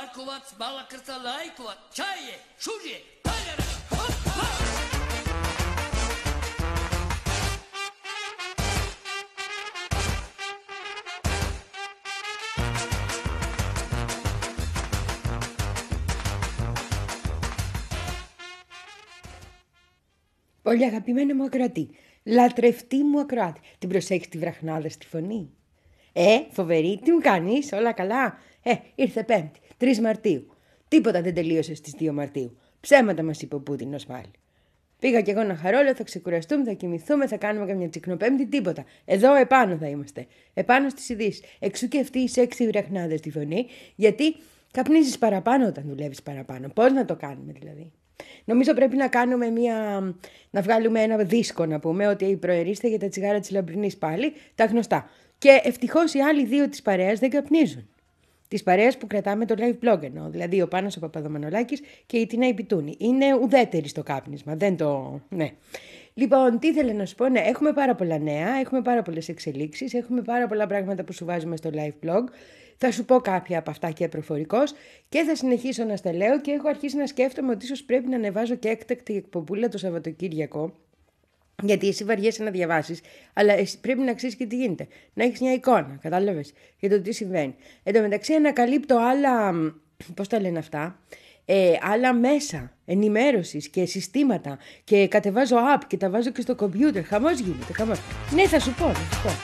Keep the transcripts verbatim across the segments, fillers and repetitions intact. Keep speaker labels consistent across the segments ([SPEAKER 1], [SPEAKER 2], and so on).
[SPEAKER 1] markovac, balakrca, lajkovac, čaje, šužje, paljara, hop, hop.
[SPEAKER 2] Πολύ αγαπημένο μου ακροατή, λατρευτή μου ακροάτη. Την προσέχεις τη βραχνάδα στη φωνή? Ε, φοβερή, τι μου κάνεις, όλα καλά? Ε, ήρθε Πέμπτη, τρεις Μαρτίου. Τίποτα δεν τελείωσε στις δύο Μαρτίου. Ψέματα μας είπε ο Πούτινος πάλι. Πήγα κι εγώ να χαρώ, θα ξεκουραστούμε, θα κοιμηθούμε, θα κάνουμε καμιά τσικνοπέμπτη, τίποτα. Εδώ επάνω θα είμαστε. Επάνω στις ειδήσεις. Εξού και αυτή η σεξι βραχνάδα στη φωνή, γιατί καπνίζεις παραπάνω όταν δουλεύεις παραπάνω. Πώς να το κάνουμε δηλαδή? Νομίζω πρέπει να κάνουμε μια. Να βγάλουμε ένα δίσκο να πούμε ότι προερίστε για τα τσιγάρα της Λαμπρινής πάλι, τα γνωστά. Και ευτυχώς οι άλλοι δύο της παρέας δεν καπνίζουν. Της παρέας που κρατάμε το live blog εννοώ, δηλαδή ο Πάνος ο Παπαδομανολάκης και η Τινά η Πιτούνη. Είναι ουδέτεροι στο κάπνισμα, δεν το. Ναι. Λοιπόν, τι ήθελα να σου πω, ναι, έχουμε πάρα πολλά νέα, έχουμε πάρα πολλές εξελίξεις, έχουμε πάρα πολλά πράγματα που σου βάζουμε στο live blog. Θα σου πω κάποια από αυτά και προφορικώς και θα συνεχίσω να στα λέω και έχω αρχίσει να σκέφτομαι ότι ίσως πρέπει να ανεβάζω και έκτακτη εκπομπούλα το Σαββατοκύριακο. Γιατί εσύ βαριέσαι να διαβάσεις, αλλά εσύ πρέπει να ξέρεις και τι γίνεται. Να έχεις μια εικόνα, κατάλαβες, για το τι συμβαίνει. Εν τω μεταξύ ανακαλύπτω άλλα, πώς τα λένε αυτά, ε, άλλα μέσα ενημέρωσης και συστήματα και κατεβάζω app και τα βάζω και στο κομπιούτερ. Χαμός γίνεται, χαμός. Ναι, θα σου πω, θα σου πω.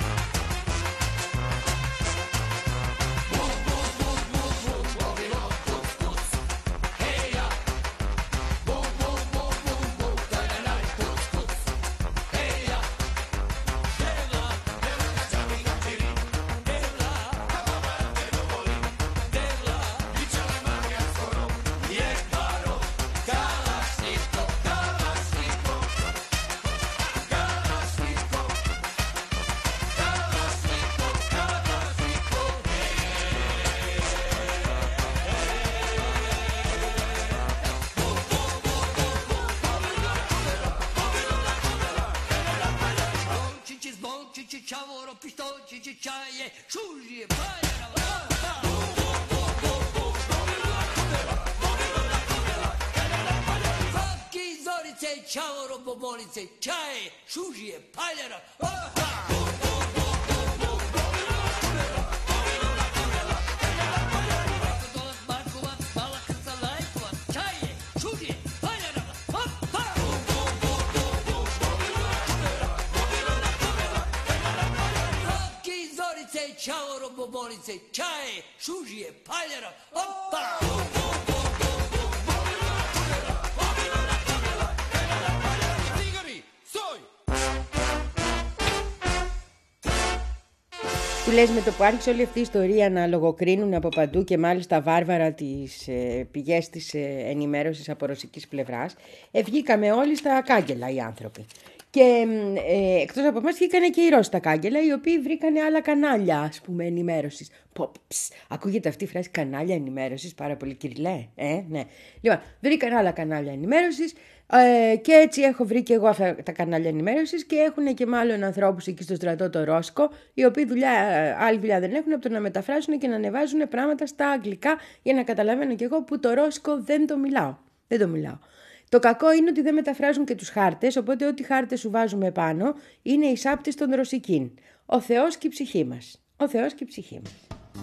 [SPEAKER 2] Του λες με το που άρχισε όλη αυτή η ιστορία να λογοκρίνουν από παντού και μάλιστα βάρβαρα τις ε, πηγές της ε, ενημέρωσης από ρωσικής πλευράς, ε, βγήκαμε όλοι στα κάγκελα οι άνθρωποι. Και ε, εκτός από εμάς βγήκανε και οι Ρώσοι στα κάγκελα, οι οποίοι βρήκανε άλλα κανάλια, ας πούμε, ενημέρωσης. Πω, ψ, ακούγεται αυτή η φράση κανάλια ενημέρωσης, πάρα πολύ κυριλέ, ε, ναι. Λοιπόν, βρήκανε άλλα κανάλια ενημέρωσης. Ε, και έτσι έχω βρει και εγώ αυτά τα κανάλια ενημέρωσης και έχουν και μάλλον ανθρώπους εκεί στο στρατό το Ρώσκο, οι οποίοι δουλειά, άλλη δουλειά δεν έχουν από το να μεταφράσουν και να ανεβάζουν πράγματα στα αγγλικά για να καταλαβαίνω κι εγώ που το Ρώσκο δεν το μιλάω. Δεν το μιλάω. Το κακό είναι ότι δεν μεταφράζουν και τους χάρτες, οπότε ό,τι χάρτες σου βάζουμε πάνω είναι οι σάπτες των Ρωσικήν. Ο Θεός και η ψυχή μας. Ο Θεός και η ψυχή μας.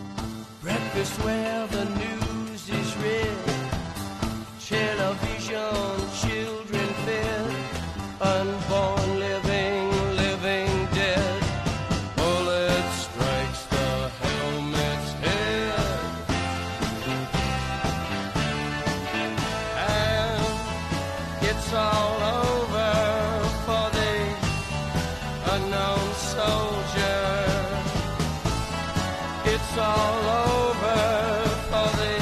[SPEAKER 3] Unborn, living, living dead. Bullet strikes the helmet's head, and it's all over for the unknown soldier. It's all over for the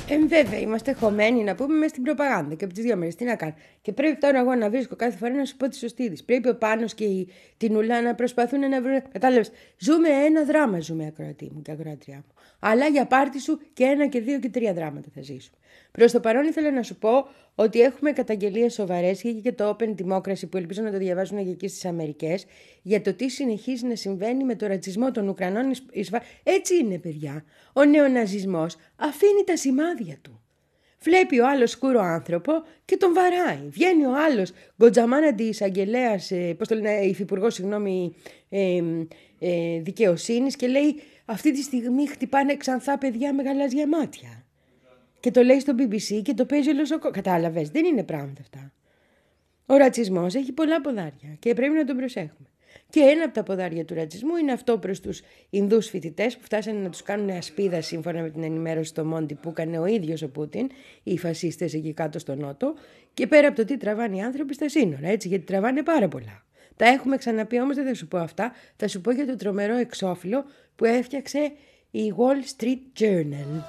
[SPEAKER 2] Ε, βέβαια, είμαστε χωμένοι να πούμε μέσα στην προπαγάνδα και από τις δύο μέρες. Τι να κάνω. Και πρέπει τώρα εγώ να βρίσκω κάθε φορά να σου πω τη σωστή της. Πρέπει ο Πάνος και η την Ουλά να προσπαθούν να βρουν. Κατάλαβες. Ζούμε ένα δράμα, ζούμε ακροατή μου και ακροατριά μου. Αλλά για πάρτι σου και ένα και δύο και τρία δράματα θα ζήσουμε. Προς το παρόν ήθελα να σου πω ότι έχουμε καταγγελίες σοβαρές και και το Open Democracy που ελπίζω να το διαβάζουν και εκεί στις Αμερικές για το τι συνεχίζει να συμβαίνει με το ρατσισμό των Ουκρανών. Έτσι είναι, παιδιά. Ο νεοναζισμός αφήνει τα σημάδια του. Βλέπει ο άλλος σκούρο άνθρωπο και τον βαράει. Βγαίνει ο άλλος γκοτζαμάναντι εισαγγελέας, ε, πώς το λένε, υφυπουργός, συγγνώμη, ε, ε, δικαιοσύνης και λέει αυτή τη στιγμή χτυπάνε ξανθά παιδιά με γαλάζια μάτια. Και το λέει στο μπι μπι σι και το παίζει όλος ο κόσμος. Κατάλαβες, δεν είναι πράγματα αυτά. Ο ρατσισμός έχει πολλά ποδάρια και πρέπει να τον προσέχουμε. Και ένα από τα ποδάρια του ρατσισμού είναι αυτό προς τους Ινδούς φοιτητές που φτάσανε να τους κάνουν ασπίδα σύμφωνα με την ενημέρωση στο Μόντι που έκανε ο ίδιος ο Πούτιν, οι φασίστες εκεί κάτω στο Νότο, και πέρα από το τι τραβάνε οι άνθρωποι στα σύνορα, έτσι, γιατί τραβάνε πάρα πολλά. Τα έχουμε ξαναπεί, όμως δεν θα σου πω αυτά, θα σου πω για το τρομερό εξώφυλλο που έφτιαξε η Wall Street Journal.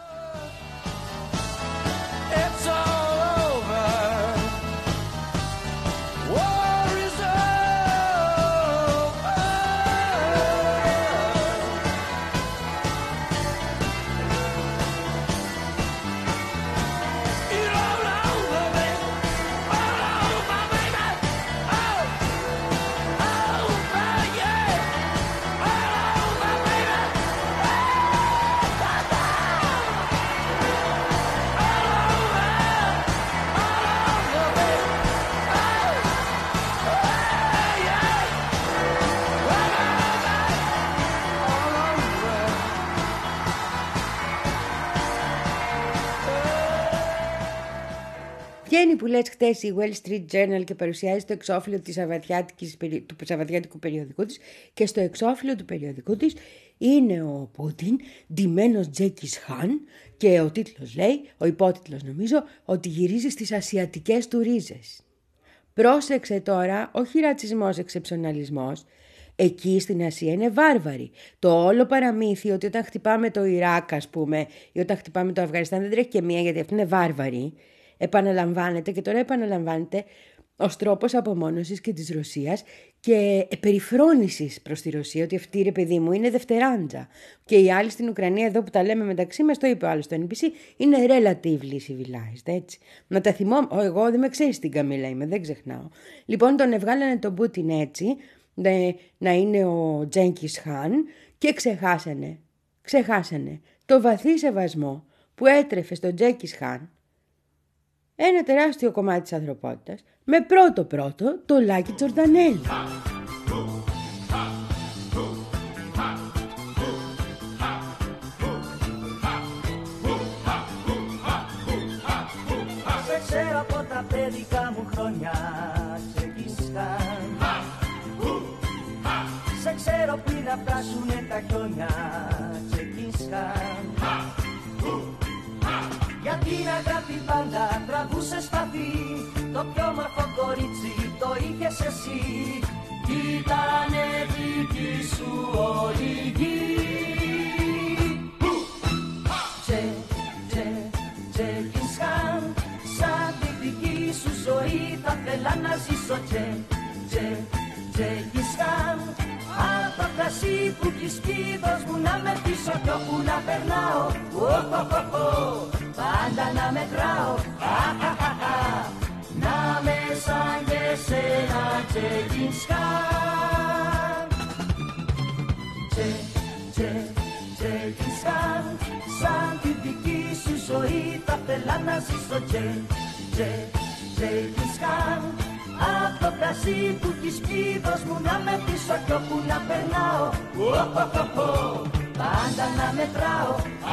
[SPEAKER 2] Βγαίνει που λες χτες η Wall Street Journal και παρουσιάζει το εξώφυλλο της του σαββατιάτικου περιοδικού της και στο εξώφυλλο του περιοδικού της είναι ο Πούτιν ντυμένος Τζέκις Χαν και ο τίτλος λέει, ο υπότιτλος νομίζω, ότι γυρίζει στις ασιατικές του ρίζες. Πρόσεξε τώρα, όχι ρατσισμός, εξεψοναλισμός. Εκεί στην Ασία είναι βάρβαροι. Το όλο παραμύθι ότι όταν χτυπάμε το Ιράκ, ας πούμε, ή όταν χτυπάμε το Αφγανιστάν δεν τρέχει και μία γιατί αυτοί είναι βάρβαροι. Επαναλαμβάνεται και τώρα επαναλαμβάνεται ως τρόπος απομόνωσης και της Ρωσίας και περιφρόνησης προς τη Ρωσία, ότι αυτή, ρε παιδί μου, είναι δευτεράντζα. Και οι άλλοι στην Ουκρανία εδώ που τα λέμε μεταξύ μας, το είπε ο άλλος στο εν μπι σι, είναι relatively civilized, έτσι. Να τα θυμώ, εγώ δεν με ξέρεις την Καμίλα είμαι, δεν ξεχνάω. Λοιπόν, τον ευγάλανε τον Πούτιν έτσι, να είναι ο Τζέγκις Χαν και ξεχάσανε, ξεχάσανε το βαθύ σεβασμό που έτρεφε στον Τζέγκις Χαν ένα τεράστιο κομμάτι της ανθρωπότητας με πρώτο πρώτο το Λάκη Τζορντανέλη.
[SPEAKER 4] Σε ξέρω από τα παιδικά μου χρόνια, Τζέγκις Χαν. Σε ξέρω πριν να φτάσουνε τα χιόνια, Τζέγκις Χαν. Για την αγάπη πάντα τραβούσες σπαθί, το πιο όμορφο κορίτσι το είχες εσύ. Ήτανε δική σου όλη γη. Τζε, τζε, Τζέγκις Χαν, σαν τη δική σου ζωή θα θέλα να ζήσω. Τζε, τζε, Τζέγκις Χαν, απ' το κρασί που έχεις πει δώσ' μου να με πίσω κι όπου να περνάω. Πάντα να μετράω, να με σαν και σένα, Τζέγκις Χαν. Τζε, τζε, Τζέγκις Χαν, σαν τη δική σου ζωή θα θέλα να ζήσω. Τζε, τζε, Τζέγκις Χαν, απ' το κρασί που έχεις πει δώσ' μου να με πίσω κι όπου να περνάω. Πάντα να μετράω,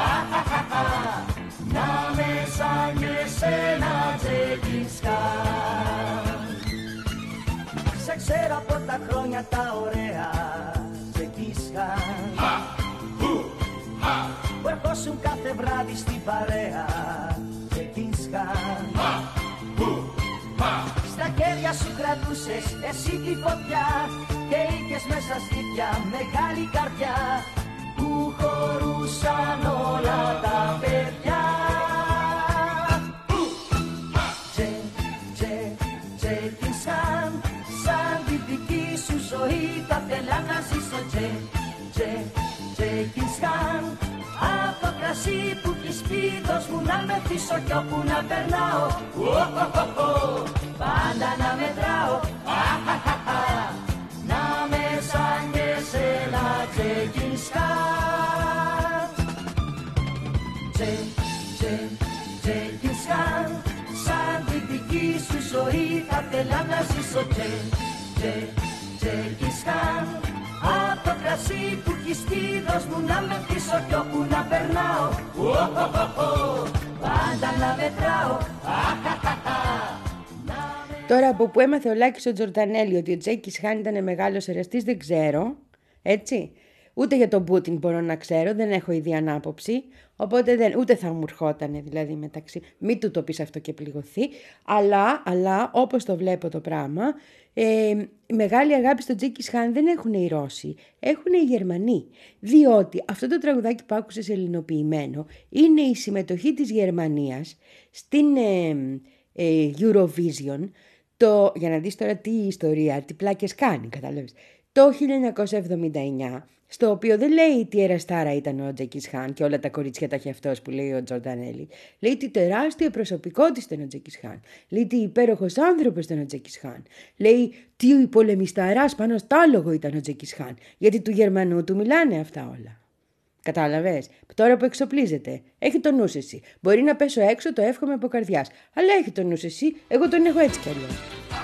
[SPEAKER 4] να με σαν και σένα, Τζέγκις Χαν. Σε ξέρω από τα χρόνια τα ωραία, Τζέγκις Χαν, που ερχόσουν κάθε βράδυ στην παρέα, Τζέγκις Χαν. Στα χέρια σου κρατούσες εσύ τη φωτιά και είχες μέσα στήθια μεγάλη καρδιά που χωρούσαν όλα τα παιδιά. θα θέλα να ζήσω τζε, τζε, Τζέκινς Χαν. Από το κρασί που έχεις πει δώσ' μου να μεθύσω κι όπου να περνάω. Πάντα να μετράω. Να με σαν και εσένα Τζέκινς Χαν. Τζε, τζε, Τζέκινς Χαν. Σαν τη δική σου ζωή θα θέλα να ζήσω τζε, τζε, Τζέκινς Χαν. Απ' το κρασί που έχεις πει δώσ' μου να μεθύσω κι όπου να περνάω. Πάντα να μετράω.
[SPEAKER 2] Τώρα από που έμαθε ο Λάκης ο Τζορτανέλη ότι ο Τζέκις Χάν ήταν μεγάλος εραστής δεν ξέρω, έτσι. Ούτε για τον Πούτιν μπορώ να ξέρω, δεν έχω ήδη ανάποψη, οπότε δεν, ούτε θα μου ερχότανε δηλαδή μεταξύ, μην του το πεις αυτό και πληγωθεί, αλλά, αλλά όπως το βλέπω το πράγμα, ε, μεγάλη αγάπη στο Τζέκις Χάν δεν έχουν οι Ρώσοι, έχουν οι Γερμανοί, διότι αυτό το τραγουδάκι που άκουσες ελληνοποιημένο είναι η συμμετοχή της Γερμανίας στην ε, ε, Eurovision, το, για να δεις τώρα τι ιστορία, τι πλάκες κάνει, κατάλαβες, το χίλια εννιακόσια εβδομήντα εννιά, στο οποίο δεν λέει τι εραστάρα ήταν ο Τζέκις Χάν και όλα τα κορίτσια τα είχε αυτός που λέει ο Τζορτανέλη. Λέει τι τεράστια προσωπικότητα ήταν ο Τζέκις Χάν. Λέει τι υπέροχος άνθρωπος ήταν ο Τζέκις Χάν. Λέει τι πολεμισταράς πάνω στο άλογο ήταν ο Τζέκις Χάν. Γιατί του Γερμανού του μιλάνε αυτά όλα. Κατάλαβες, τώρα που εξοπλίζεται, έχει το νους εσύ. Μπορεί να πέσω έξω, το εύχομαι από καρδιάς. Αλλά έχει το νους εσύ, εγώ τον έχω έτσι κι αλλιώς.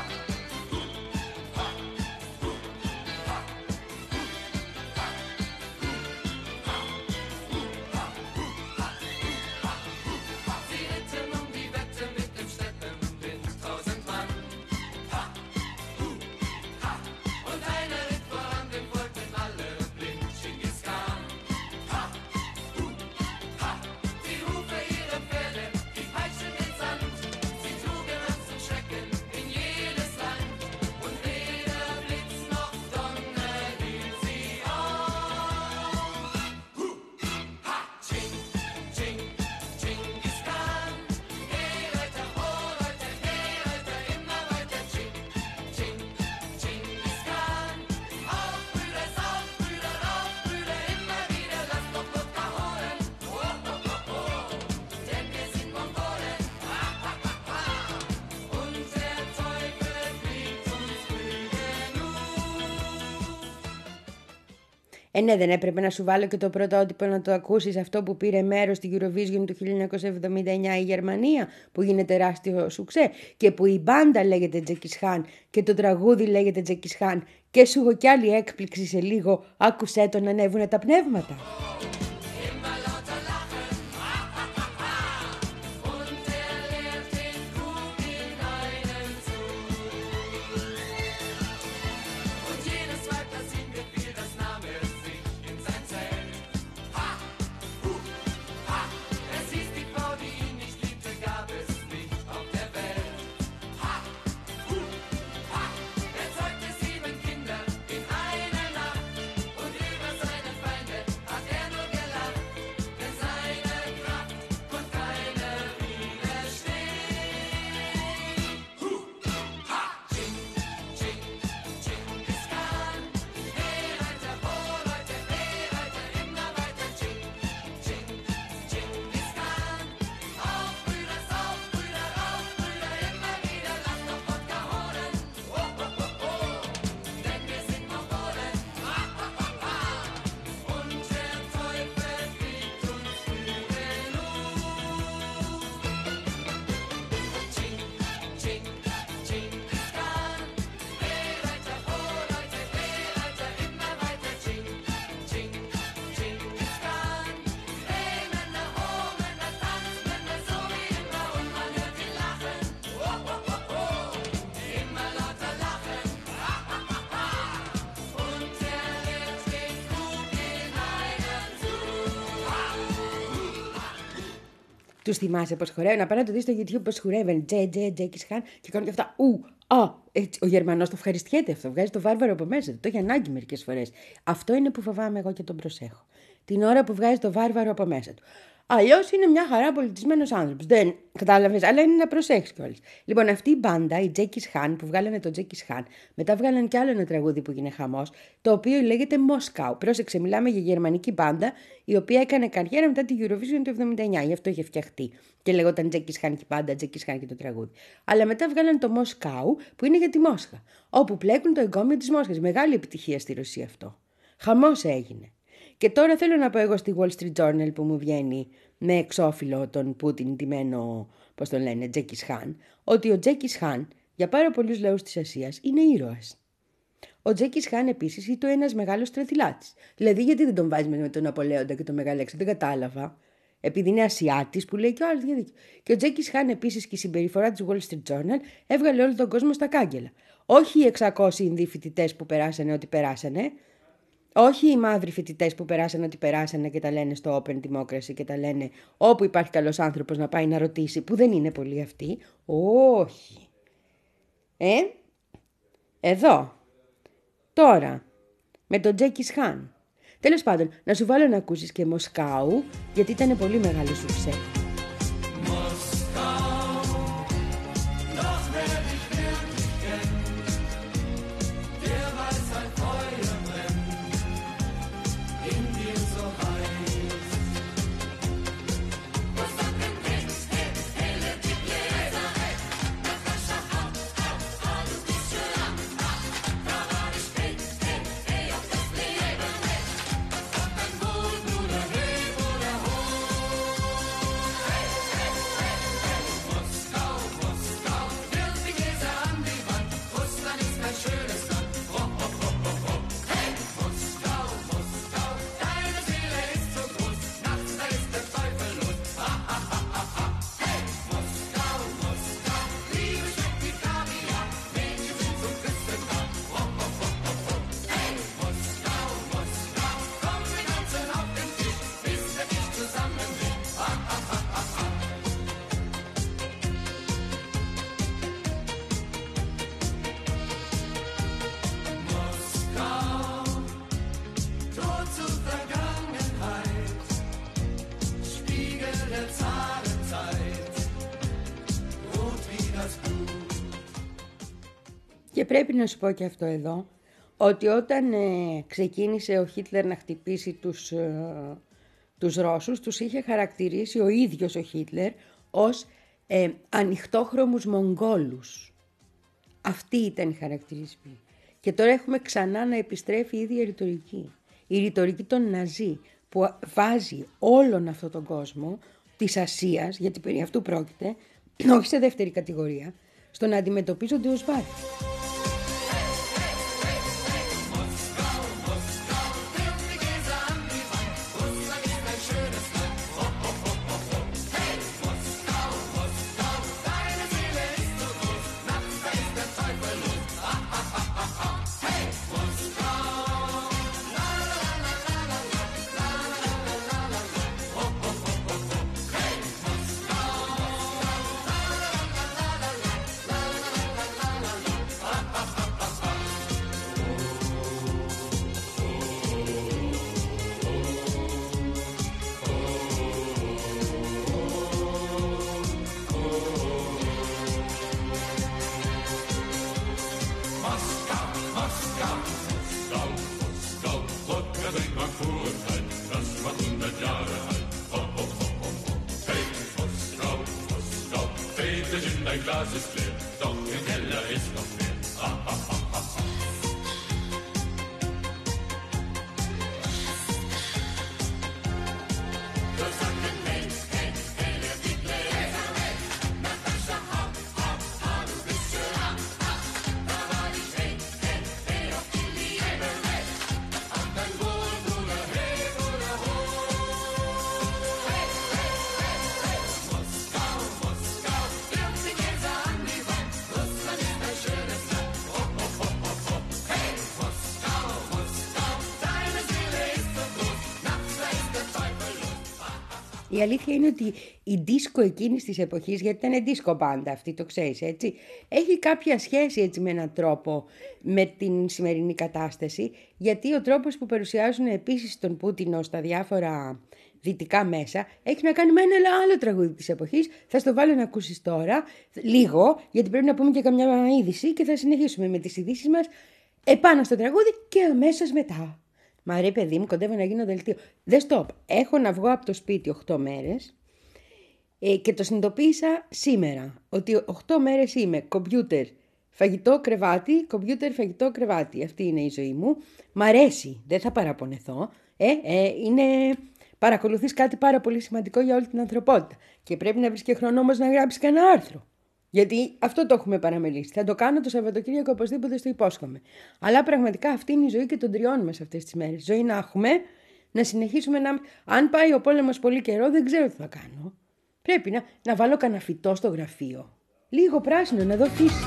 [SPEAKER 2] Ε, ναι, δεν έπρεπε να σου βάλω και το πρωτότυπο να το ακούσεις, αυτό που πήρε μέρος στην Eurovision του χίλια εννιακόσια εβδομήντα εννιά η Γερμανία, που γίνεται τεράστιο σουξέ και που η μπάντα λέγεται Τζέκις Χάν και το τραγούδι λέγεται Τζέκις Χάν και σου έχω κι άλλη έκπληξη σε λίγο, άκουσέ το να ανέβουνε τα πνεύματα. Τους θυμάσαι πως χορεύουν, να πάνε να το δεις στο YouTube πως χορεύουν Τζε, Τζε, Τζέκις Χάν και κάνουν και αυτά ου, α, έτσι. Ο Γερμανός το ευχαριστιέται αυτό, βγάζει το βάρβαρο από μέσα του, το έχει ανάγκη μερικές φορές. Αυτό είναι που φοβάμαι εγώ και τον προσέχω. Την ώρα που βγάζει το βάρβαρο από μέσα του. Αλλιώς είναι μια χαρά πολιτισμένος άνθρωπος. Δεν κατάλαβες, αλλά είναι να προσέξεις κιόλας. Λοιπόν, αυτή η μπάντα, η Τζέκις Χάν, που βγάλανε το Τζέκις Χάν, μετά βγάλανε κι άλλο ένα τραγούδι που έγινε χαμός, το οποίο λέγεται Μόσκαου. Πρόσεξε, μιλάμε για γερμανική μπάντα, η οποία έκανε καριέρα μετά τη Eurovision του εβδομήντα εννιά. Γι' αυτό είχε φτιαχτεί. Και λεγόταν Τζέκις Χάν και η μπάντα, Τζέκις Χάν και το τραγούδι. Αλλά μετά βγάλανε το Μόσκαου, που είναι για τη Μόσχα. Όπου πλέκουν το εγκόμιο της Μόσχας. Μεγάλη επιτυχία στη Ρωσία αυτό. Χαμός έγινε. Και τώρα θέλω να πω εγώ στη Wall Street Journal που μου βγαίνει με εξώφυλλο τον Πούτιν ντυμένο, πώς τον λένε, Τζέκις Χάν, ότι ο Τζέκις Χάν για πάρα πολλούς λαούς της Ασίας είναι ήρωας. Ο Τζέκις Χάν επίσης ήταν ένας μεγάλος στρατιλάτης. Δηλαδή, γιατί δεν τον βάζει με τον Ναπολέοντα και τον Μεγαλέξανδρο, δεν κατάλαβα. Επειδή είναι Ασιάτης που λέει και ο άλλος δίκιο. Και ο Τζέκις Χάν επίσης και η συμπεριφορά της Wall Street Journal έβγαλε όλο τον κόσμο στα κάγκελα. Όχι οι εξακόσιοι Ινδοί φοιτητές που περάσανε ό,τι περάσανε. Όχι οι μαύροι φοιτητές που περάσανε ό,τι περάσανε και τα λένε στο Open Democracy και τα λένε όπου υπάρχει καλός άνθρωπος να πάει να ρωτήσει, που δεν είναι πολλοί αυτοί. Όχι. Ε, εδώ. Τώρα. Με τον Τζέκις Χάν. Τέλος πάντων, να σου βάλω να ακούσεις και Μοσκάου, γιατί ήταν πολύ μεγάλο σουξέ. Και πρέπει να σου πω και αυτό εδώ, ότι όταν ε, ξεκίνησε ο Χίτλερ να χτυπήσει τους, ε, τους Ρώσους, τους είχε χαρακτηρίσει ο ίδιος ο Χίτλερ ως ε, ανοιχτόχρωμους Μογγόλους. Αυτή ήταν η χαρακτηρισμή. Και τώρα έχουμε ξανά να επιστρέφει η ίδια ρητορική. Η ρητορική των Ναζί που βάζει όλον αυτόν τον κόσμο της Ασίας, γιατί περί αυτού πρόκειται, όχι σε δεύτερη κατηγορία, στο να αντιμετωπίζονται ως βάρη.
[SPEAKER 5] Dein Glas ist leer, doch im Keller ist noch mehr. Ha, ha, ha, ha, ha.
[SPEAKER 2] Η αλήθεια είναι ότι η δίσκο εκείνης της εποχής, γιατί ήταν δίσκο πάντα αυτή, το ξέρεις έτσι, έχει κάποια σχέση έτσι με έναν τρόπο με την σημερινή κατάσταση, γιατί ο τρόπος που παρουσιάζουν επίσης τον Πούτινο στα διάφορα δυτικά μέσα έχει να κάνει με ένα άλλο τραγούδι της εποχής. Θα στο βάλω να ακούσεις τώρα λίγο, γιατί πρέπει να πούμε και καμιά είδηση και θα συνεχίσουμε με τις ειδήσεις μας επάνω στο τραγούδι και αμέσως μετά. Μα ρε παιδί μου, κοντεύω να γίνω δελτίο. Δες το, έχω να βγω από το σπίτι οκτώ μέρες ε, και το συνειδητοποίησα σήμερα, ότι οκτώ μέρες είμαι κομπιούτερ, φαγητό, κρεβάτι, κομπιούτερ, φαγητό, κρεβάτι. Αυτή είναι η ζωή μου. Μ' αρέσει, δεν θα παραπονεθώ. Ε, ε, είναι... Παρακολουθείς κάτι πάρα πολύ σημαντικό για όλη την ανθρωπότητα και πρέπει να βρεις και χρόνο όμως να γράψεις κανένα άρθρο. Γιατί αυτό το έχουμε παραμελήσει. Θα το κάνω το Σαββατοκύριακο οπωσδήποτε, στο υπόσχομαι. Αλλά πραγματικά αυτή είναι η ζωή και των τριών μας αυτές τις μέρες. Ζωή να έχουμε, να συνεχίσουμε να... Αν πάει ο πόλεμος πολύ καιρό, δεν ξέρω τι θα κάνω. Πρέπει να, να βάλω κανένα φυτό στο γραφείο. Λίγο πράσινο, να δω φύση.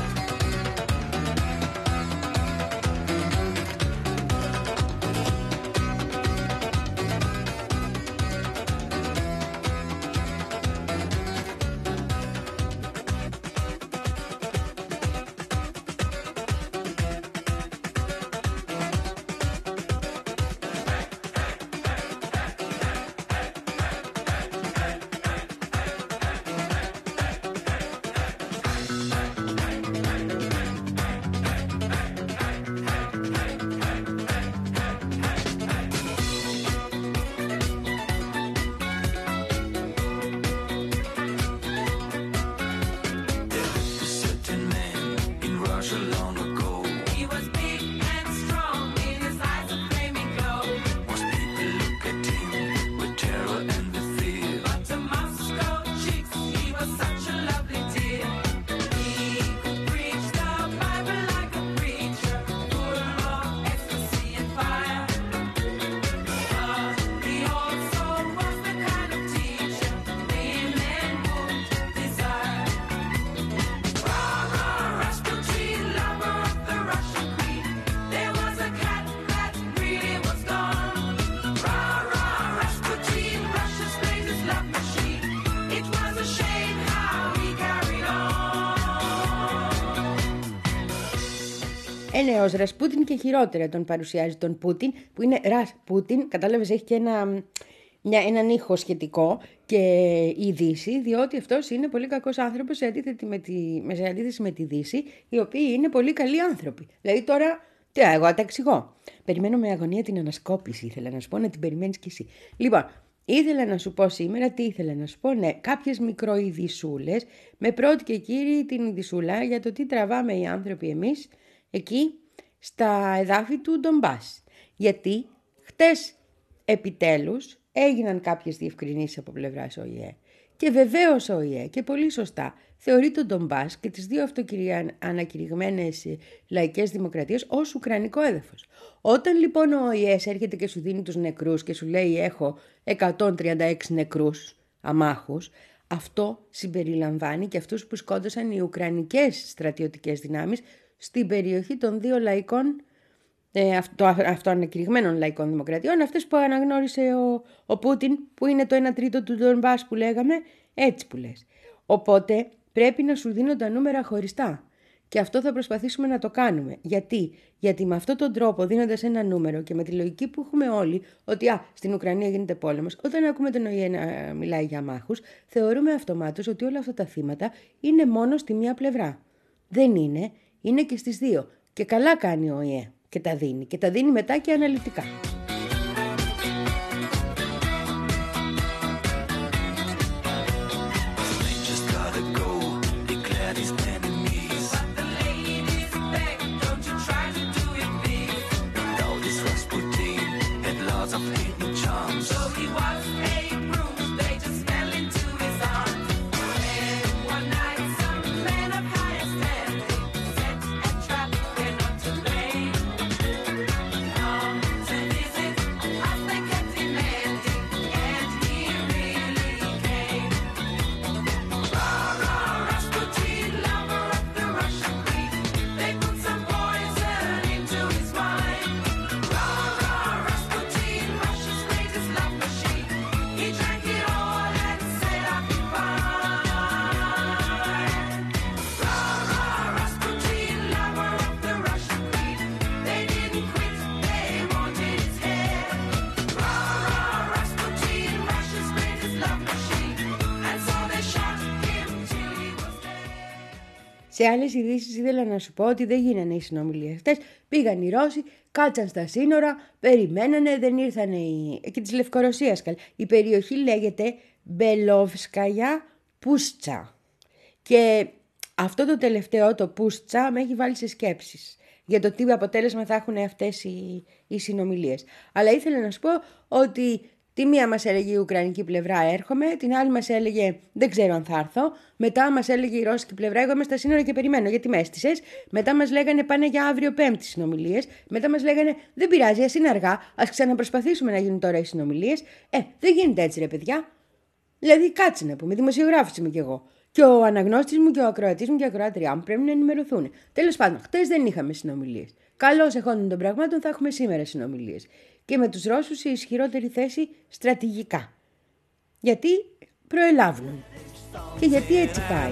[SPEAKER 2] Ε, ναι, ως Ρασπούτιν και χειρότερα τον παρουσιάζει τον Πούτιν, που είναι Ρασπούτιν, κατάλαβες, έχει και ένα, μια, έναν ήχο σχετικό και η Δύση, διότι αυτός είναι πολύ κακός άνθρωπος σε αντίθεση με τη, σε αντίθεση με τη Δύση, οι οποίοι είναι πολύ καλοί άνθρωποι. Δηλαδή τώρα, τι, εγώ τα εξηγώ. Περιμένω με αγωνία την ανασκόπηση, ήθελα να σου πω, να την περιμένεις κι εσύ. Λοιπόν, ήθελα να σου πω σήμερα, τι ήθελα να σου πω, ναι, κάποιες μικροειδισούλες, με πρώτη και κύριη την ειδισούλα για το τι τραβάμε οι άνθρωποι εμείς, εκεί στα εδάφη του Ντομπάς. Γιατί χτες επιτέλους έγιναν κάποιες διευκρινήσεις από πλευράς ΟΗΕ. Και βεβαίως ο ΟΗΕ και πολύ σωστά θεωρεί τον Ντομπάς και τις δύο αυτοκηρυγμένες λαϊκές δημοκρατίες ως ουκρανικό έδαφος. Όταν λοιπόν ο ΟΗΕ έρχεται και σου δίνει τους νεκρούς και σου λέει έχω εκατόν τριάντα έξι νεκρούς αμάχους, αυτό συμπεριλαμβάνει και αυτούς που σκότωσαν οι ουκρανικές στρατιωτικές δυνάμεις στην περιοχή των δύο λαϊκών, ε, αυτο, αυτοανακηρυγμένων λαϊκών δημοκρατιών, αυτές που αναγνώρισε ο, ο Πούτιν, που είναι το ένα τρίτο του Ντονμπάς που λέγαμε, έτσι που λες. Οπότε πρέπει να σου δίνω τα νούμερα χωριστά. Και αυτό θα προσπαθήσουμε να το κάνουμε. Γιατί, Γιατί με αυτόν τον τρόπο, δίνοντας ένα νούμερο και με τη λογική που έχουμε όλοι, ότι α, στην Ουκρανία γίνεται πόλεμος, όταν ακούμε τον ΟΗΕ να μιλάει για μάχους, θεωρούμε αυτομάτως ότι όλα αυτά τα θύματα είναι μόνο στη μία πλευρά. Δεν είναι, είναι και στις δύο. Και καλά κάνει ο ΟΗΕ και τα δίνει. Και τα δίνει μετά και αναλυτικά. Σε άλλες ειδήσεις ήθελα να σου πω ότι δεν γίνανε οι συνομιλίες αυτές. Πήγαν οι Ρώσοι, κάτσαν στα σύνορα, περιμένανε, δεν ήρθανε οι... και της Λευκορωσίας. Η περιοχή λέγεται Μπελόβσκαγια Πούστσα. Και αυτό το τελευταίο, το Πούστσα, με έχει βάλει σε σκέψεις για το τι αποτέλεσμα θα έχουν αυτές οι, οι συνομιλίες. Αλλά ήθελα να σου πω ότι τη μία μας έλεγε η Ουκρανική πλευρά έρχομαι, την άλλη μας έλεγε δεν ξέρω αν θα έρθω, μετά μας έλεγε η Ρώσικη πλευρά εγώ είμαι στα σύνορα και περιμένω γιατί με έστησες, μετά μας λέγανε πάνε για αύριο Πέμπτη συνομιλίες, μετά μας λέγανε δεν πειράζει, ας είναι αργά, ας ξαναπροσπαθήσουμε να γίνουν τώρα οι συνομιλίες. Ε, δεν γίνεται έτσι ρε παιδιά. Δηλαδή κάτσε να πούμε, δημοσιογράφος είμαι κι εγώ. Και ο αναγνώστης μου και ο ακροατής μου και η ακροάτριά μου πρέπει να ενημερωθούν. Τέλος πάντων, χτες δεν είχαμε συνομιλίες. Καλώς εχόντων των πραγμάτων θα έχουμε σήμερα συνομιλίες. Και με τους Ρώσους σε ισχυρότερη θέση στρατηγικά. Γιατί προελάβουν. Και γιατί έτσι πάει.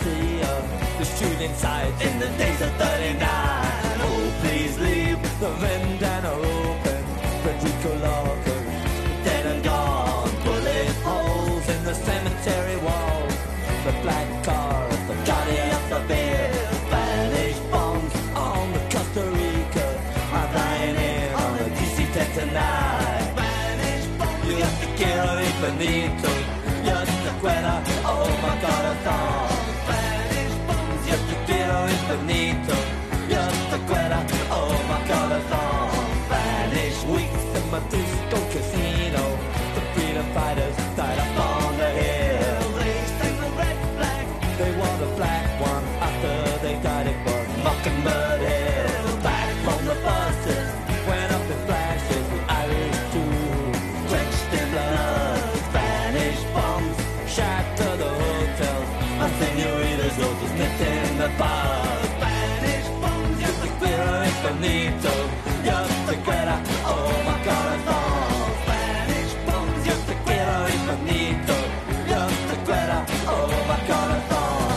[SPEAKER 4] The black car, the Guardian of the Beer, Spanish bombs on the Costa Rica, I'm flying in on the D C ten tonight. Spanish bombs, yo te quiero infinito, yo te quiero, oh my corazón. Spanish bombs, yo te quiero infinito, yo te quiero, oh my corazón. Spanish weeks in my disco casino, the freedom fighters died up on the hill. They wore the black one after they died it was Mockingbird Hill. Back from the buses, went up in flashes, the Irish too, drenched in blood. Spanish bombs shattered the hotels, and senoritas all just nipped in the bars. Spanish bombs, yo te quiero infinito, yo te quiero, oh my corazón. Spanish bombs, yo te quiero infinito, yo te quiero, oh my corazón.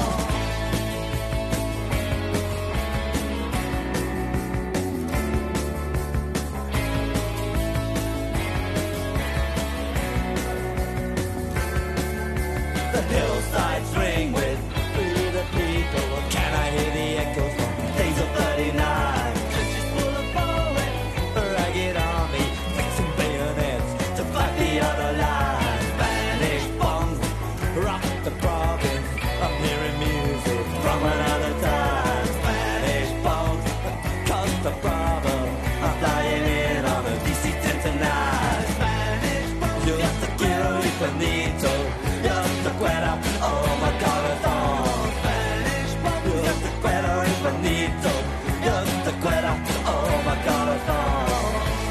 [SPEAKER 4] Hillsides ring with free the people. Can I hear the echoes from days of thirty-nine? Countries full of poets, a ragged army, fixing bayonets to fight the other line. Spanish bombs rock the province. I'm hearing music from another time. Spanish bombs cause the problem. I'm flying in on a D C ten tonight. Spanish bombs, yo te quiero infinito. Oh my corazón. Spanish bombs, yo te quiero infinito, yo te quiero, oh my corazón.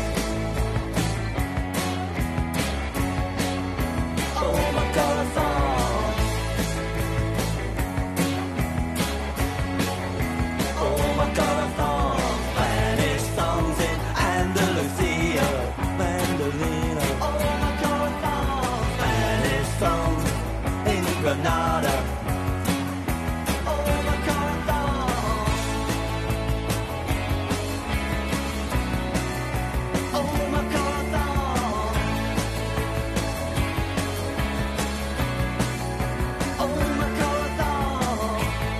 [SPEAKER 4] Oh my corazón. Oh my corazón. Spanish songs in Andalusia, Mandolina. Oh my corazón. Spanish songs Granada. Oh my corazón. Oh my corazón. Oh my corazón.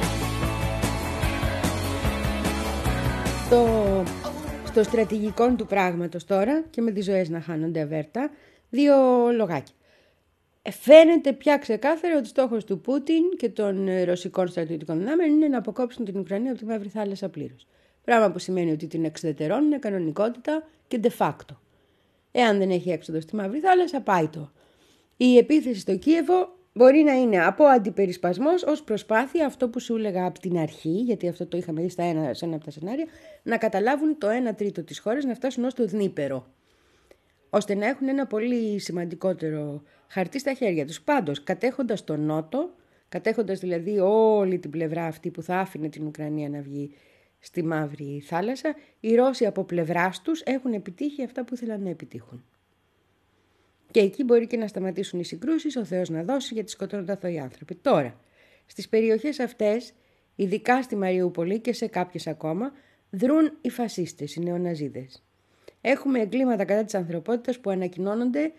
[SPEAKER 2] Στο, στο στρατηγικό του πράγματος τώρα και με τις ζωές να χάνονται αβέρτα, δύο λογάκια. Φαίνεται πια ξεκάθαρο ότι στόχος του Πούτιν και των ρωσικών στρατιωτικών δυνάμεων είναι να αποκόψουν την Ουκρανία από τη Μαύρη Θάλασσα πλήρως. Πράγμα που σημαίνει ότι την εξουδετερώνουν κανονικότητα και de facto. Εάν δεν έχει έξοδο στη Μαύρη Θάλασσα, πάει το. Η επίθεση στο Κίεβο μπορεί να είναι από αντιπερισπασμός ως προσπάθεια, αυτό που σου έλεγα από την αρχή, γιατί αυτό το είχαμε δει στα ένα, σε ένα από τα σενάρια, να καταλάβουν το ένα τρίτο της χώρας, να φτάσουν ως το Δνήπερο, ώστε να έχουν ένα πολύ σημαντικότερο χαρτί στα χέρια τους. Πάντως, κατέχοντας τον Νότο, κατέχοντας δηλαδή όλη την πλευρά αυτή που θα άφηνε την Ουκρανία να βγει στη Μαύρη Θάλασσα, οι Ρώσοι από πλευράς τους έχουν επιτύχει αυτά που ήθελαν να επιτύχουν. Και εκεί μπορεί και να σταματήσουν οι συγκρούσεις, ο Θεός να δώσει, γιατί σκοτώνονται αθώοι άνθρωποι. Τώρα, στις περιοχές αυτές, ειδικά στη Μαριούπολη και σε κάποιες ακόμα, δρούν οι φασίστες, οι νεοναζίδες. Έχουμε εγκλήματα κατά της ανθρωπότητας που ανακοινώνονται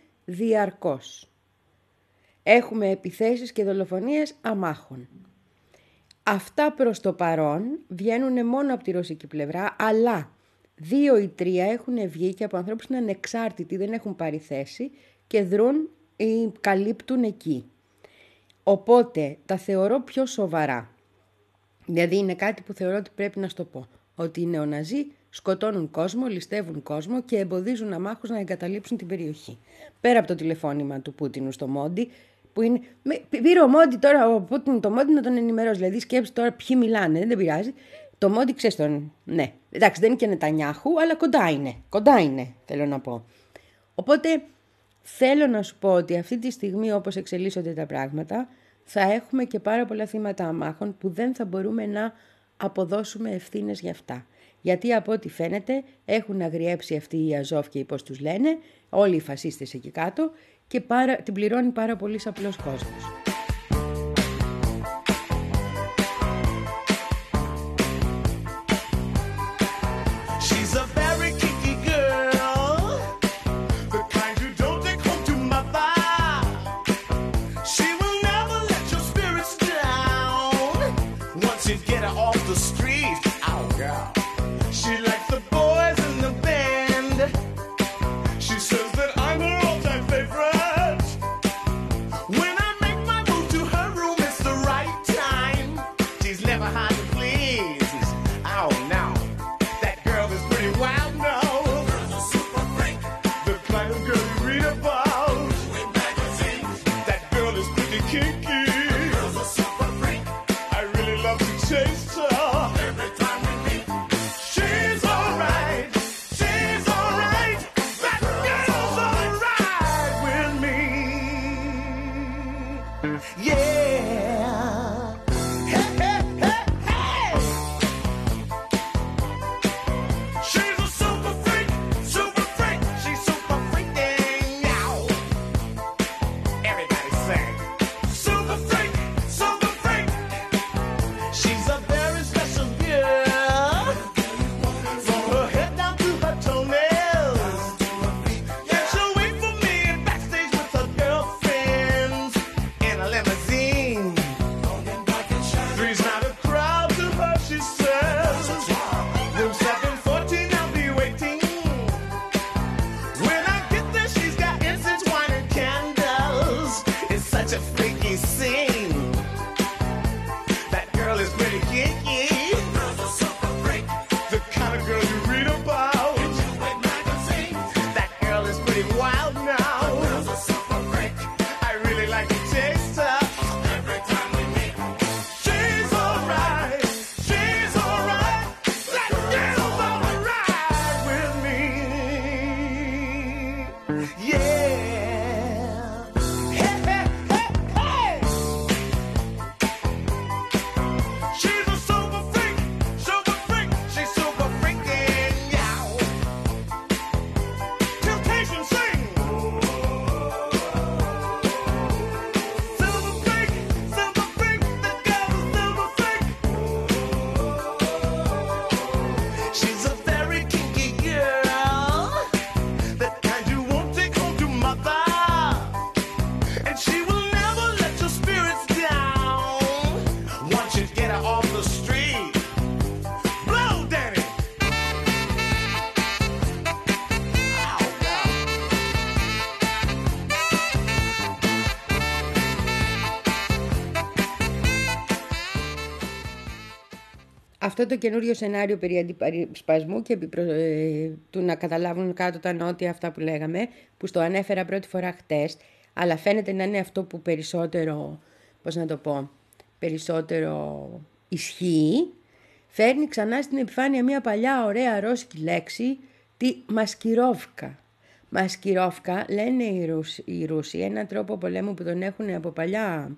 [SPEAKER 2] διαρκώς. Έχουμε επιθέσεις και δολοφονίες αμάχων. Αυτά προς το παρόν βγαίνουν μόνο από τη ρωσική πλευρά, αλλά δύο ή τρία έχουν βγει και από ανθρώπους που είναι ανεξάρτητοι, δεν έχουν πάρει θέση και δρούν ή καλύπτουν εκεί. Οπότε τα θεωρώ πιο σοβαρά. Δηλαδή είναι κάτι που θεωρώ ότι πρέπει να στο πω. Ότι οι νεοναζί σκοτώνουν κόσμο, ληστεύουν κόσμο και εμποδίζουν αμάχους να εγκαταλείψουν την περιοχή. Πέρα από το τηλεφώνημα του Πούτινου στο Μόντι, που είναι. Πήρε ο Μόντι τώρα, ο Πούτιν το Μόντι να τον ενημερώσει. Δηλαδή σκέψει τώρα ποιοι μιλάνε, δεν πειράζει. Το Μόντι ξέρει τον. Ναι, εντάξει, δεν είναι και Νετανιάχου, αλλά κοντά είναι. Κοντά είναι, θέλω να πω. Οπότε θέλω να σου πω ότι αυτή τη στιγμή, όπως εξελίσσονται τα πράγματα, θα έχουμε και πάρα πολλά θύματα αμάχων που δεν θα μπορούμε να αποδώσουμε ευθύνες για αυτά. Γιατί από ό,τι φαίνεται έχουν αγριέψει αυτοί οι Αζόφ και πώς τους λένε, όλοι οι φασίστες εκεί κάτω, και πάρα, την πληρώνει πάρα πολύ απλός κόσμος. Αυτό το καινούριο σενάριο περί αντιπασπασμού και επί προ... ε, του να καταλάβουν κάτω τα νότια αυτά που λέγαμε, που στο ανέφερα πρώτη φορά χτες, αλλά φαίνεται να είναι αυτό που περισσότερο, πώς να το πω, περισσότερο ισχύει, φέρνει ξανά στην επιφάνεια μια παλιά ωραία ρώσικη λέξη, τη μασκυρόφκα. Μασκυρόφκα λένε οι Ρούσοι, οι Ρούσοι, έναν τρόπο πολέμου που τον έχουν από παλιά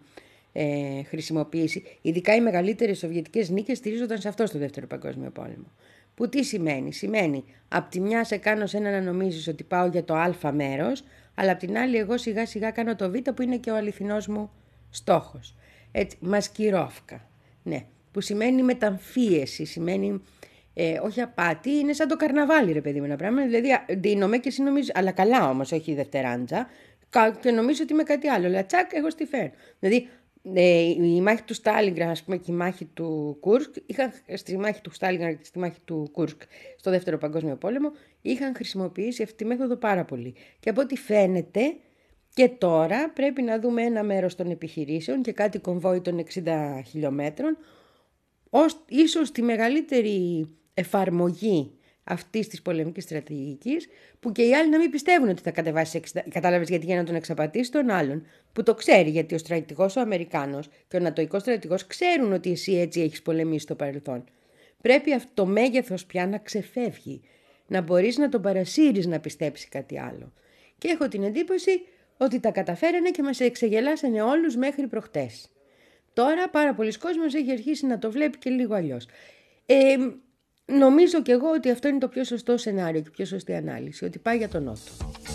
[SPEAKER 2] ε, χρησιμοποιήσει. Ειδικά οι μεγαλύτερες σοβιετικές νίκες στηρίζονταν σε αυτό στο Δεύτερο Παγκόσμιο Πόλεμο. Που τι σημαίνει? Σημαίνει απ' τη μια σε κάνω σένα να νομίζεις ότι πάω για το α μέρος, αλλά απ' την άλλη εγώ σιγά σιγά κάνω το β που είναι και ο αληθινός μου στόχος. Έτσι, μασκυρόφκα. Ναι, που σημαίνει μεταμφίεση, σημαίνει ε, όχι απάτη, είναι σαν το καρναβάλι ρε παιδί μου ένα πράγμα. Δηλαδή ντύνομαι και εσύ νομίζεις, αλλά καλά όμως, όχι δευτεράντζα, και νομίζω ότι είμαι κάτι άλλο. Αλλά τσακ, εγώ στη φέρνω. Δηλαδή Ε, η μάχη του Στάλινγκραντ, ας πούμε, και η μάχη του Κούρσκ, είχαν, στη μάχη του Στάλινγκραντ και στη μάχη του Κούρσκ στο Δεύτερο Παγκόσμιο Πόλεμο, είχαν χρησιμοποιήσει αυτή τη μέθοδο πάρα πολύ. Και από ό,τι φαίνεται, και τώρα πρέπει να δούμε ένα μέρος των επιχειρήσεων και κάτι κομβόι των εξήντα χιλιόμετρων, ως ίσως τη μεγαλύτερη εφαρμογή αυτής της πολεμικής στρατηγικής, που και οι άλλοι να μην πιστεύουν ότι θα κατεβάσει εξήντα. Κατάλαβες γιατί, για να τον εξαπατήσει τον άλλον, που το ξέρει, γιατί ο στρατηγός ο Αμερικάνος και ο νατοϊκός στρατηγός ξέρουν ότι εσύ έτσι έχεις πολεμήσει στο παρελθόν. Πρέπει αυτό το μέγεθος πια να ξεφεύγει, να μπορείς να τον παρασύρεις να πιστέψει κάτι άλλο. Και έχω την εντύπωση ότι τα καταφέρανε και μας εξεγελάσανε όλους μέχρι προχτές. Τώρα πάρα πολλοί κόσμος έχει αρχίσει να το βλέπει και λίγο αλλιώς. Ε, νομίζω κι εγώ ότι αυτό είναι το πιο σωστό σενάριο και πιο σωστή ανάλυση, ότι πάει για τον Νότο.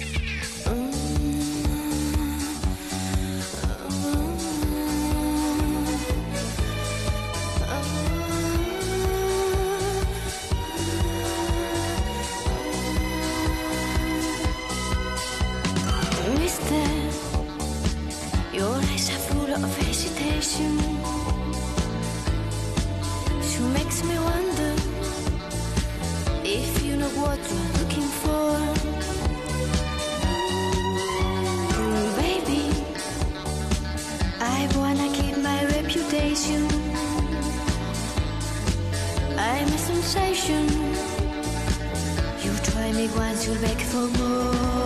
[SPEAKER 6] She makes me wonder if you know what you're looking for. Mm, baby, I wanna keep my reputation. I'm a sensation. You try me once, you'll beg for more.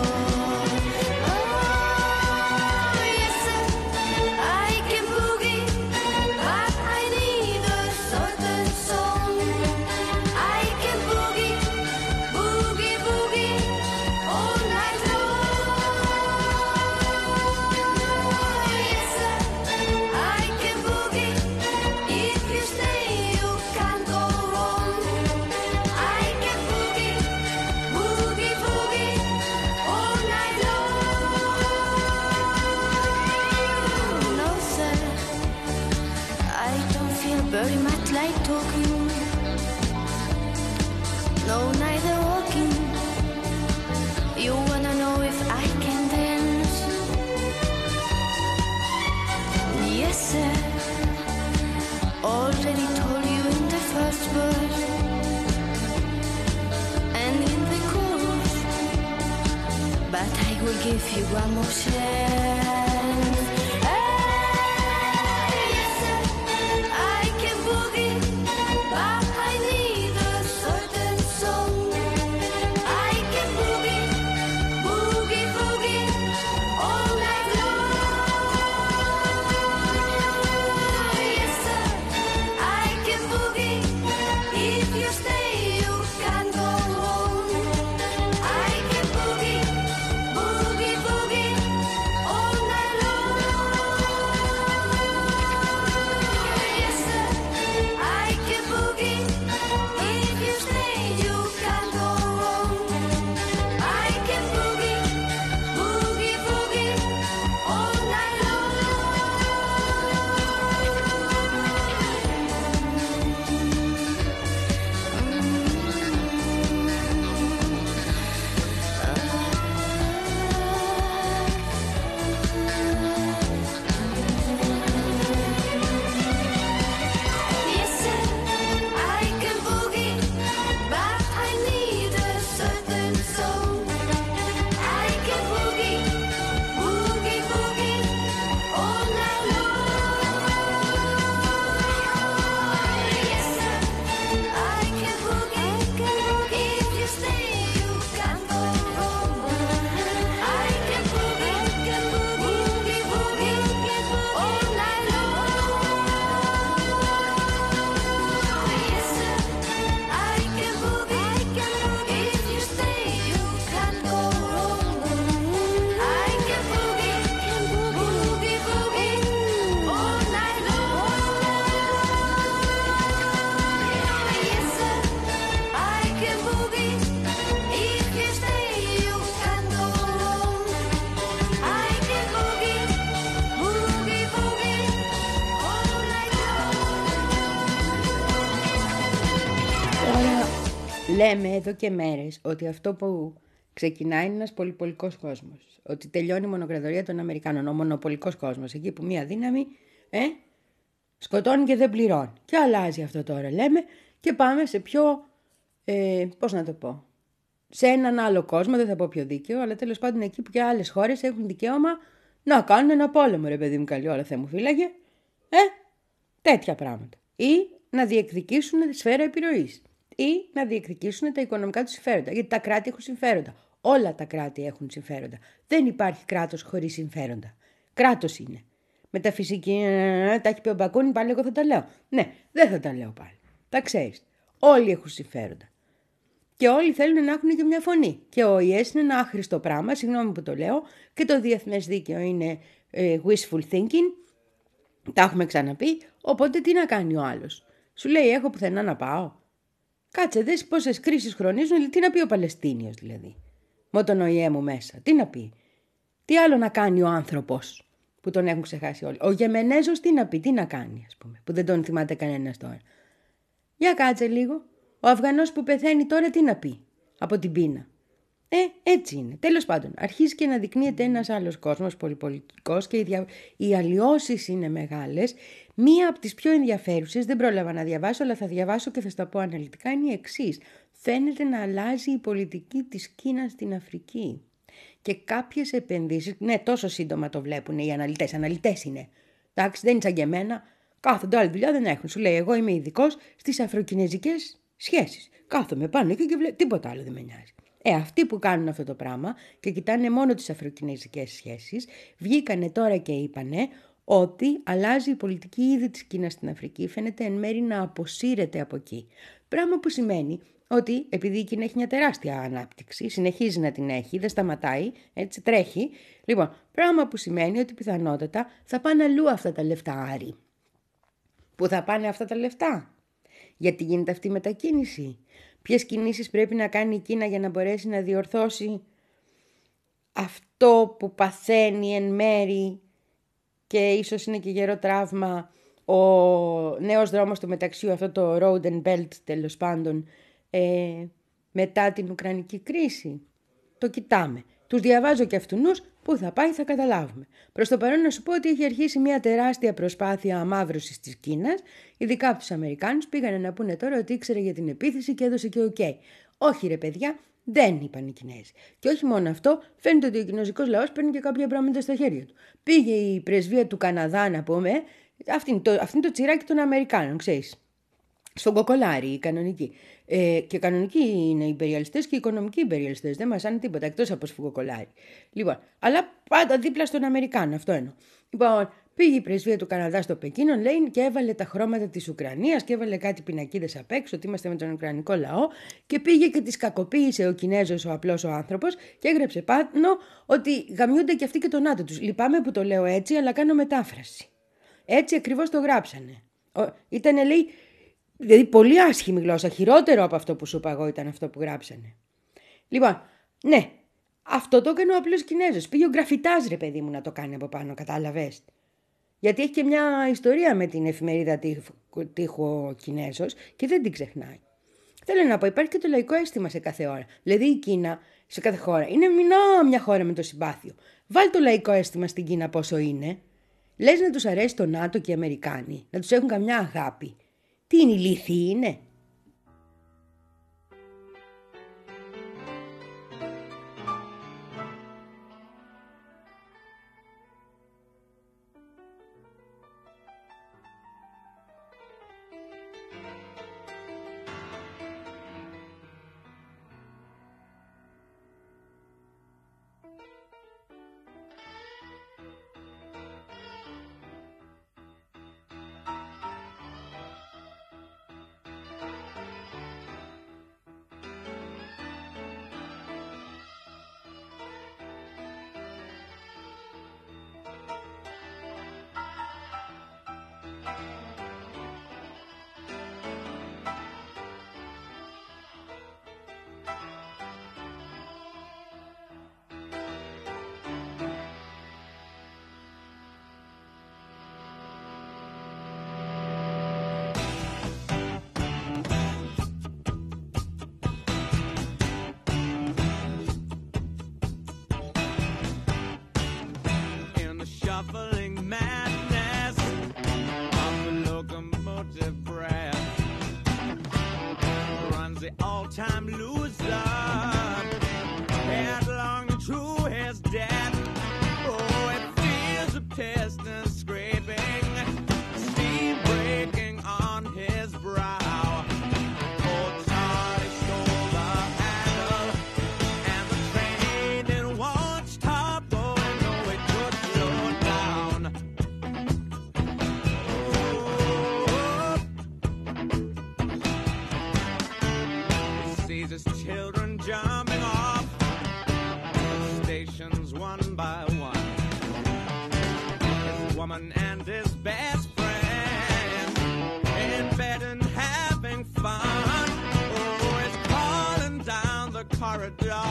[SPEAKER 6] Very much like talking, no, neither walking. You wanna know if I can dance? Yes, sir, already told you in the first verse and in the chorus, but I will give you one more chance.
[SPEAKER 2] Λέμε εδώ και μέρες ότι αυτό που ξεκινάει είναι ένας πολυπολικός κόσμος. Ότι τελειώνει η μονοκρατορία των Αμερικάνων, ο μονοπολικός κόσμος. Εκεί που μία δύναμη Ε? Σκοτώνει και δεν πληρώνει. Και αλλάζει αυτό τώρα λέμε και πάμε σε πιο, ε, πώς να το πω, σε έναν άλλο κόσμο, δεν θα πω πιο δίκαιο, αλλά τέλος πάντων εκεί που και άλλες χώρες έχουν δικαίωμα να κάνουν ένα πόλεμο, ρε παιδί μου, καλή ώρα Θεέ μου φύλαγε. Ε, τέτοια πράγματα. Ή να διεκδικήσουν σφαίρα επιρροής. Ή να διεκδικήσουν τα οικονομικά τους συμφέροντα. Γιατί τα κράτη έχουν συμφέροντα. Όλα τα κράτη έχουν συμφέροντα. Δεν υπάρχει κράτος χωρίς συμφέροντα. Κράτος είναι. Μεταφυσική, τα έχει πει ο Μπακούνι, πάλι εγώ θα τα λέω. Ναι, δεν θα τα λέω πάλι. Τα ξέρεις. Όλοι έχουν συμφέροντα. Και όλοι θέλουν να έχουν και μια φωνή. Και ο ι ες είναι ένα άχρηστο πράγμα, συγγνώμη που το λέω, και το διεθνές δίκαιο είναι ε, wishful thinking. Τα έχουμε ξαναπεί. Οπότε τι να κάνει ο άλλος. Σου λέει: έχω πουθενά να πάω. Κάτσε, δες πόσες κρίσεις χρονίζουν. Τι να πει ο Παλαιστίνιος δηλαδή. Με τον ο ι έ μου μέσα. Τι να πει. Τι άλλο να κάνει ο άνθρωπος που τον έχουν ξεχάσει όλοι. Ο Γεμενέζος τι να πει, τι να κάνει, ας πούμε, που δεν τον θυμάται κανένας τώρα. Για κάτσε λίγο. Ο Αφγανός που πεθαίνει τώρα τι να πει από την πείνα. Ε, έτσι είναι. Τέλος πάντων, αρχίζει και να δεικνύεται ένας άλλος κόσμος, πολυπολιτικός, και οι, δια... οι αλλοιώσεις είναι μεγάλες. Μία από τις πιο ενδιαφέρουσες, δεν πρόλαβα να διαβάσω, αλλά θα διαβάσω και θα στα πω αναλυτικά, είναι η εξής. Φαίνεται να αλλάζει η πολιτική της Κίνας στην Αφρική. Και κάποιες επενδύσεις, ναι, τόσο σύντομα το βλέπουν οι αναλυτές. Αναλυτές είναι. Εντάξει, δεν είναι σαν και εμένα. Κάθονται, άλλη δουλειά δεν έχουν. Σου λέει: εγώ είμαι ειδικός στις αφροκινεζικές σχέσεις. Κάθομαι πάνω εκεί και βλέπω. Τίποτα άλλο δεν με νοιάζει. Ε, αυτοί που κάνουν αυτό το πράγμα και κοιτάνε μόνο τις αφροκινεζικές σχέσεις, βγήκανε τώρα και είπανε ότι αλλάζει η πολιτική ήδη της Κίνας στην Αφρική. Φαίνεται εν μέρει να αποσύρεται από εκεί. Πράγμα που σημαίνει ότι επειδή η Κίνα έχει μια τεράστια ανάπτυξη, συνεχίζει να την έχει, δεν σταματάει, έτσι τρέχει. Λοιπόν, πράγμα που σημαίνει ότι πιθανότατα θα πάνε αλλού αυτά τα λεφτά, Άρη. Πού θα πάνε αυτά τα λεφτά? Γιατί γίνεται αυτή η μετακίνηση? Ποιες κινήσεις πρέπει να κάνει η Κίνα για να μπορέσει να διορθώσει αυτό που παθαίνει εν μέρη και ίσως είναι και γερό τραύμα ο νέος δρόμος του μεταξιού, αυτό το Road and Belt τέλος πάντων, ε, μετά την Ουκρανική κρίση? Το κοιτάμε. Τους διαβάζω και αυτουνούς, πού θα πάει θα καταλάβουμε. Προς το παρόν να σου πω ότι έχει αρχίσει μια τεράστια προσπάθεια αμαύρωσης της Κίνας, ειδικά από τους Αμερικάνους. Πήγανε να πούνε τώρα ότι ήξερε για την επίθεση και έδωσε και οκ. Okay. Όχι ρε παιδιά, δεν είπαν οι Κινέζοι. Και όχι μόνο αυτό, φαίνεται ότι ο κινέζικος λαός παίρνει και κάποια πράγματα στα χέρια του. Πήγε η πρεσβεία του Καναδά να πούμε, αυτή είναι το, αυτή είναι το τσιράκι των Αμερικάνων, ξέρεις. Στον κοκολάρι, οι κανονικοί. Ε, και κανονικοί είναι οι υπεριαλιστές και οι οικονομικοί υπεριαλιστές. Δεν μας άνε τίποτα εκτός από σφουγγοκολάρι. Λοιπόν, αλλά πάντα δίπλα στον Αμερικάνο, αυτό εννοώ. Λοιπόν, πήγε η πρεσβεία του Καναδά στο Πεκίνο, λέει, και έβαλε τα χρώματα της Ουκρανίας και έβαλε κάτι πινακίδες απ' έξω, ότι είμαστε με τον Ουκρανικό λαό. Και πήγε και τις κακοποίησε ο Κινέζος, ο απλός ο άνθρωπος, και έγραψε πάνω ότι γαμιούνται και αυτοί και τον ΝΑΤΟ τους. Λυπάμαι που το λέω έτσι, αλλά κάνω μετάφραση. Έτσι ακριβώς το γράψανε. Ήτανε, λέει. Δηλαδή πολύ άσχημη γλώσσα, χειρότερο από αυτό που σου είπα εγώ ήταν αυτό που γράψανε. Λοιπόν, ναι, αυτό το έκανε ο απλός Κινέζος. Πήγε ο γραφιτάζ ρε παιδί μου να το κάνει από πάνω, κατάλαβες. Γιατί έχει και μια ιστορία με την εφημερίδα τείχου ο Κινέζος και δεν την ξεχνάει. Θέλω να πω, υπάρχει και το λαϊκό αίσθημα σε κάθε ώρα. Δηλαδή η Κίνα σε κάθε χώρα είναι μηνά μια χώρα με το συμπάθειο. Βάλ το λαϊκό αίσθημα στην Κίνα πόσο είναι. Λες να τους αρέσει το ΝΑΤΟ και οι Αμερικάνοι, να τους έχουν καμιά αγάπη. Τι είναι, ηλίθιοι είναι?
[SPEAKER 7] dead. Oh, it feels a piston scraping, steam breaking on his brow. Oh, Charlie stole the handle, and the train it won't stop going. No, it could slow down. Oh, he sees his children jumping off stations one by one. His woman and his best friend in bed and having fun. Oh, he's crawling down the corridor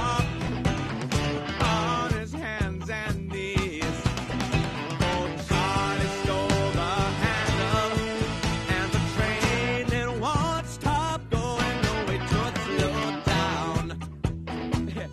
[SPEAKER 7] on his hands and knees. Oh, Charlie stole the handle, and the train it won't stop going. No, it could slow down. Yeah.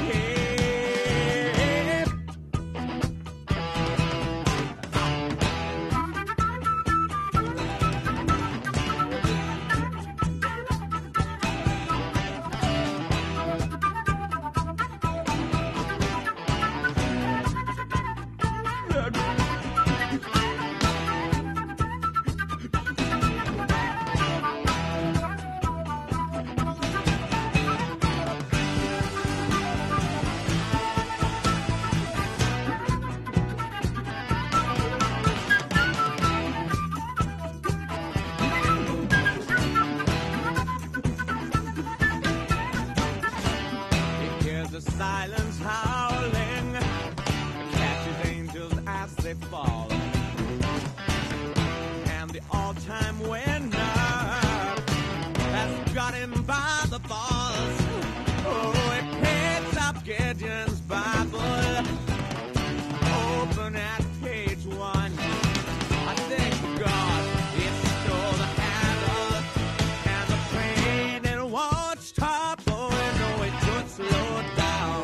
[SPEAKER 7] He hears the silence howling, catches angels as they fall, and the all-time winner has got him by the balls. Oh, he picks up Gideon's Bible, open at page one. I thank God it stole the handle, and the train it won't stop going. No, it could slow down.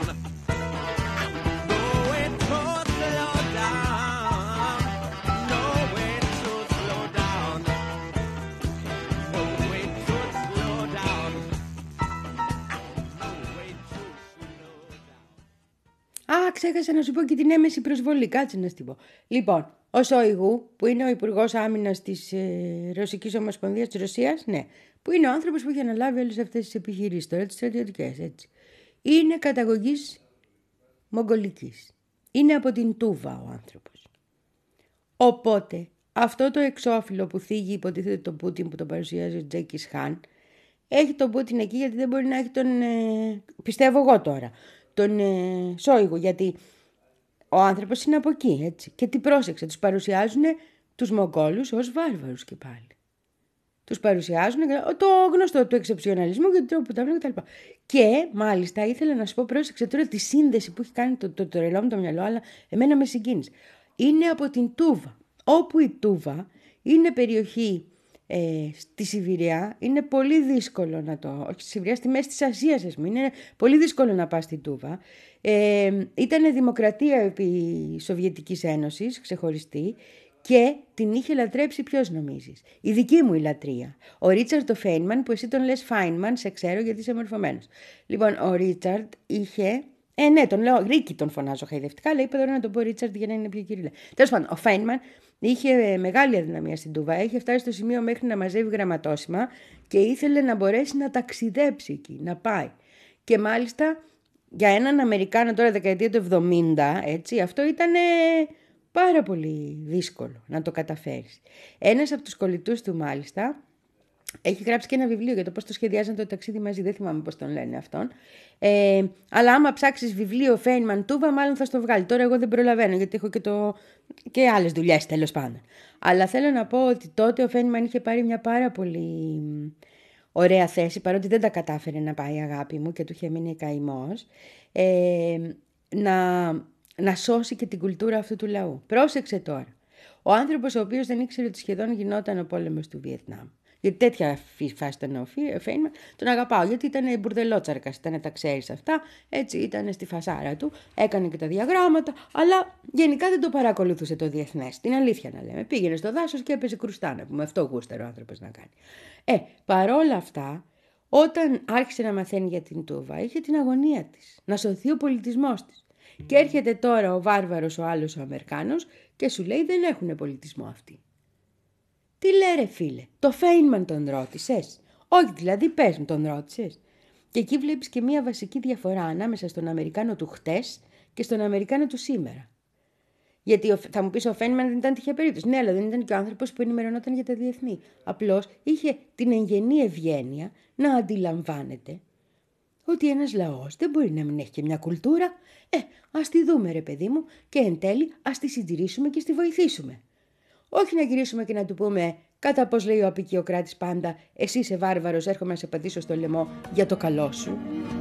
[SPEAKER 7] No, it could slow down. No, it could slow down. No, it could slow down. No, it could slow down.
[SPEAKER 2] Α, ξέχασα να σου πω και την έμεση προσβολή. Κάτσε να σου πω. Λοιπόν, ο Σόιγου, που είναι ο Υπουργός Άμυνας της ε, Ρωσικής Ομοσπονδίας της Ρωσίας, ναι, που είναι ο άνθρωπος που έχει αναλάβει όλες αυτές τις επιχειρήσεις, τώρα τις στρατιωτικές, έτσι. Είναι καταγωγής μογγολικής. Είναι από την Τούβα ο άνθρωπος. Οπότε, αυτό το εξώφυλλο που θίγει υποτίθεται τον Πούτιν, που το παρουσιάζει ο Τζέκις Χάν, έχει τον Πούτιν εκεί γιατί δεν μπορεί να έχει τον, ε, πιστεύω εγώ τώρα, τον ε, Σόιγου, γιατί ο άνθρωπος είναι από εκεί, έτσι. Και τι πρόσεξε, τους παρουσιάζουν τους Μογγόλους ως βάρβαρους και πάλι. Τους παρουσιάζουν το γνωστό του εξεψιοναλισμού και του τρόπου που τα βλέπουν κτλ. Και μάλιστα ήθελα να σου πω, πρόσεξε τώρα τη σύνδεση που έχει κάνει το, το, το τρελό μου το μυαλό, αλλά εμένα με συγκίνησε. Είναι από την Τούβα, όπου η Τούβα είναι περιοχή ε, στη Σιβηριά, είναι πολύ δύσκολο να το... Όχι στη Σιβηριά, στη μέση της Ασίας, ας πούμε, είναι πολύ δύσκολο να πας στην Τούβα. Ε, ήταν δημοκρατία επί Σοβιετικής Ένωσης, ξεχωριστή, και την είχε λατρέψει, ποιος νομίζεις? Η δική μου η λατρεία. Ο Ρίτσαρντ ο Φέινμαν, που εσύ τον λες Φάινμαν, σε ξέρω γιατί είσαι μορφωμένος. Λοιπόν, ο Ρίτσαρντ είχε... Ε, ναι, τον λέω, Ρίκη τον φωνάζω χαϊδευτικά, αλλά είπα τώρα να τον πω Ρίτσαρντ για να είναι πιο κυρίλα. Τέλος πάντων, ο Φέινμαν είχε μεγάλη αδυναμία στην Τούβα, είχε φτάσει στο σημείο μέχρι να μαζεύει γραμματόσημα και ήθελε να μπορέσει να ταξιδέψει εκεί, να πάει. Και μάλιστα για έναν Αμερικάνο τώρα δεκαετία του εβδομήντα, έτσι, αυτό ήταν πάρα πολύ δύσκολο να το καταφέρεις. Ένας από τους κολλητούς του μάλιστα έχει γράψει και ένα βιβλίο για το πώς το σχεδιάζαν το ταξίδι μαζί, δεν θυμάμαι πώς τον λένε αυτόν. Ε, αλλά άμα ψάξεις βιβλίο Φέινμαν Τούβα, μάλλον θα στο βγάλει. Τώρα εγώ δεν προλαβαίνω γιατί έχω και, το... και άλλες δουλειές τέλος πάντων. Αλλά θέλω να πω ότι τότε ο Φέινμαν είχε πάρει μια πάρα πολύ ωραία θέση, παρότι δεν τα κατάφερε να πάει, αγάπη μου, και του είχε μείνει καημός, ε, να, να σώσει και την κουλτούρα αυτού του λαού. Πρόσεξε τώρα. Ο άνθρωπος ο οποίος δεν ήξερε ότι σχεδόν γινόταν ο πόλεμος του Βιετνάμ. Γιατί τέτοια φάση ήταν ο Φέινμαν, τον αγαπάω, γιατί ήταν μπουρδελότσαρκας, ήταν, τα ξέρεις αυτά, έτσι ήταν στη φασάρα του, έκανε και τα διαγράμματα, αλλά γενικά δεν το παρακολουθούσε το διεθνές. Την αλήθεια να λέμε. Πήγαινε στο δάσος και έπαιζε κρουστά, να πούμε. Αυτό γούστερο ο άνθρωπος να κάνει. Ε, παρόλα αυτά, όταν άρχισε να μαθαίνει για την Τούβα, είχε την αγωνία της, να σωθεί ο πολιτισμός της. Και έρχεται τώρα ο βάρβαρος ο άλλος ο Αμερικάνος και σου λέει δεν έχουν πολιτισμό αυτοί. Τι λέει ρε φίλε, το Φέινμαν τον ρώτησες? Όχι δηλαδή, πες μου, τον ρώτησες? Και εκεί βλέπεις και μία βασική διαφορά ανάμεσα στον Αμερικάνο του χτες και στον Αμερικάνο του σήμερα. Γιατί θα μου πεις ο Φέινμαν δεν ήταν τυχαία περίπτωση. Ναι, αλλά δεν ήταν και ο άνθρωπος που ενημερωνόταν για τα διεθνή. Απλώς είχε την εγγενή ευγένεια να αντιλαμβάνεται ότι ένας λαός δεν μπορεί να μην έχει και μια κουλτούρα. Ε, ας τη δούμε ρε παιδί μου και εν τέλει ας τη συντηρήσουμε και στη βοηθήσουμε. Όχι να γυρίσουμε και να του πούμε, κατά πώς λέει ο απικιοκράτης πάντα, εσύ είσαι βάρβαρος, έρχομαι να σε πατήσω στο λαιμό για το καλό σου.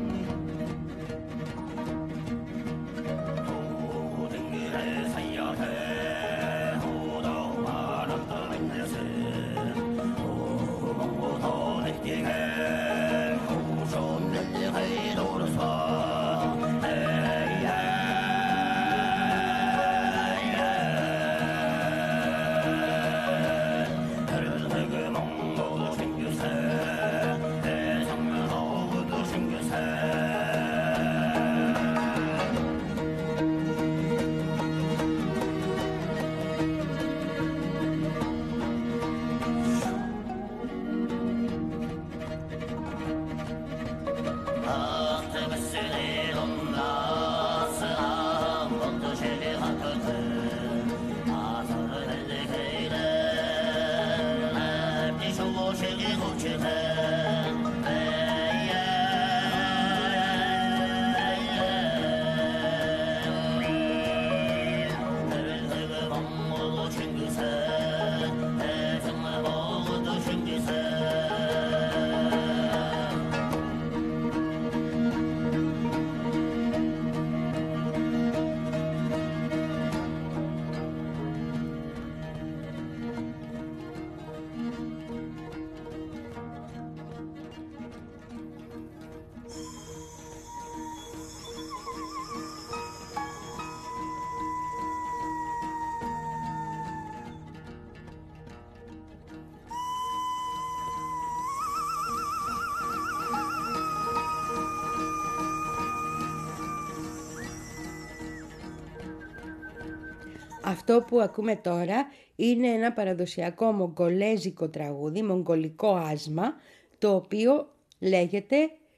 [SPEAKER 2] Αυτό που ακούμε τώρα είναι ένα παραδοσιακό μογγολέζικο τραγούδι, μογγολικό άσμα, το οποίο λέγεται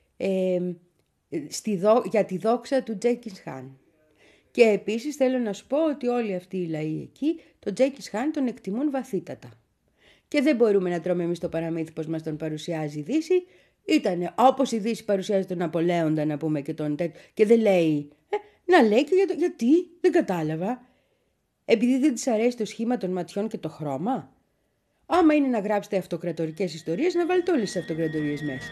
[SPEAKER 2] ε, στη δο, για τη δόξα του Τζέκις Χάν. Και επίσης θέλω να σου πω ότι όλοι αυτοί οι λαοί εκεί, τον Τζέκις Χάν τον εκτιμούν βαθύτατα. Και δεν μπορούμε να τρώμε εμείς το παραμύθι πως μας τον παρουσιάζει η Δύση. Ήτανε όπως η Δύση παρουσιάζει τον Ναπολέοντα να πούμε και τον τέτοιο και δεν λέει, ε, να λέει και για το, γιατί, δεν κατάλαβα. Επειδή δεν της αρέσει το σχήμα των ματιών και το χρώμα. Άμα είναι να γράψετε αυτοκρατορικές ιστορίες, να βάλετε όλες τις αυτοκρατορίες μέσα.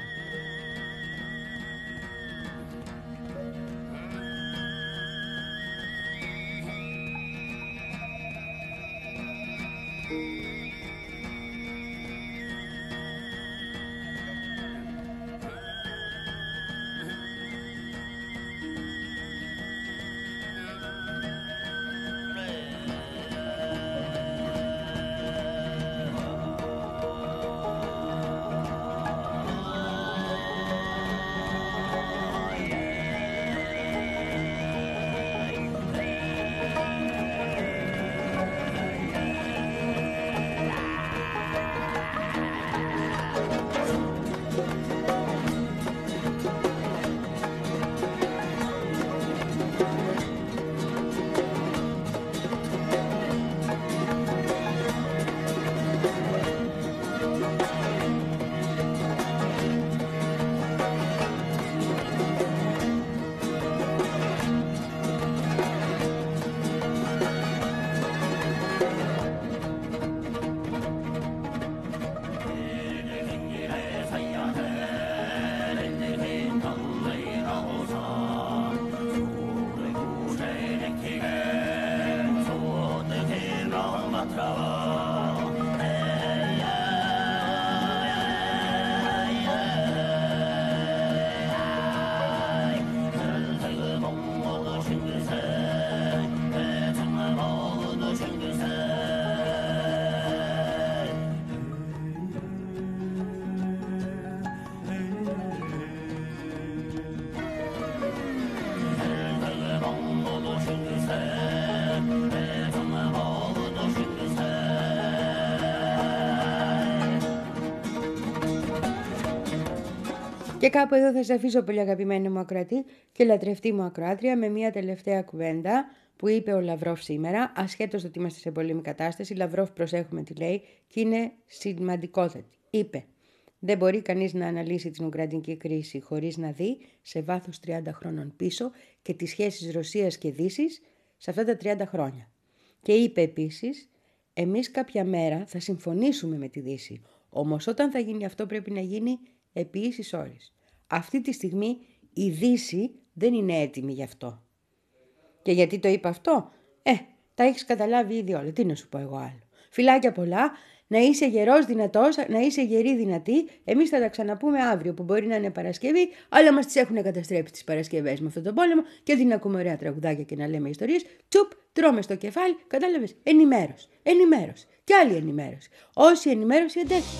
[SPEAKER 2] Και κάπου εδώ θα σε αφήσω, πολύ αγαπημένη μου ακροατή και λατρευτή μου ακροάτρια, με μια τελευταία κουβέντα που είπε ο Λαυρόφ σήμερα, ασχέτως ότι είμαστε σε πολέμη κατάσταση. Λαυρόφ, προσέχουμε τι λέει, και είναι σημαντικότατη. Είπε: δεν μπορεί κανείς να αναλύσει την Ουκρανική κρίση χωρίς να δει σε βάθος τριάντα χρόνων πίσω και τις σχέσεις Ρωσίας και Δύσης σε αυτά τα τριάντα χρόνια. Και είπε επίσης: εμείς κάποια μέρα θα συμφωνήσουμε με τη Δύση, όμως όταν θα γίνει αυτό πρέπει να γίνει επί ίσης όρης. Αυτή τη στιγμή η Δύση δεν είναι έτοιμη γι' αυτό. Και γιατί το είπα αυτό? Ε, τα έχεις καταλάβει ήδη όλα. Τι να σου πω εγώ άλλο. Φιλάκια πολλά, να είσαι γερός δυνατός, να είσαι γερή δυνατή. Εμείς θα τα ξαναπούμε αύριο που μπορεί να είναι Παρασκευή, αλλά μας τις έχουν καταστρέψει τις Παρασκευές με αυτόν τον πόλεμο και δεν ακούμε ωραία τραγουδάκια και να λέμε ιστορίες. Τσουπ, τρώμε στο κεφάλι, κατάλαβες. Ενημέρωση, ενημέρωση και άλλη ενημέρωση. Όση ενημέρωση αντέχει.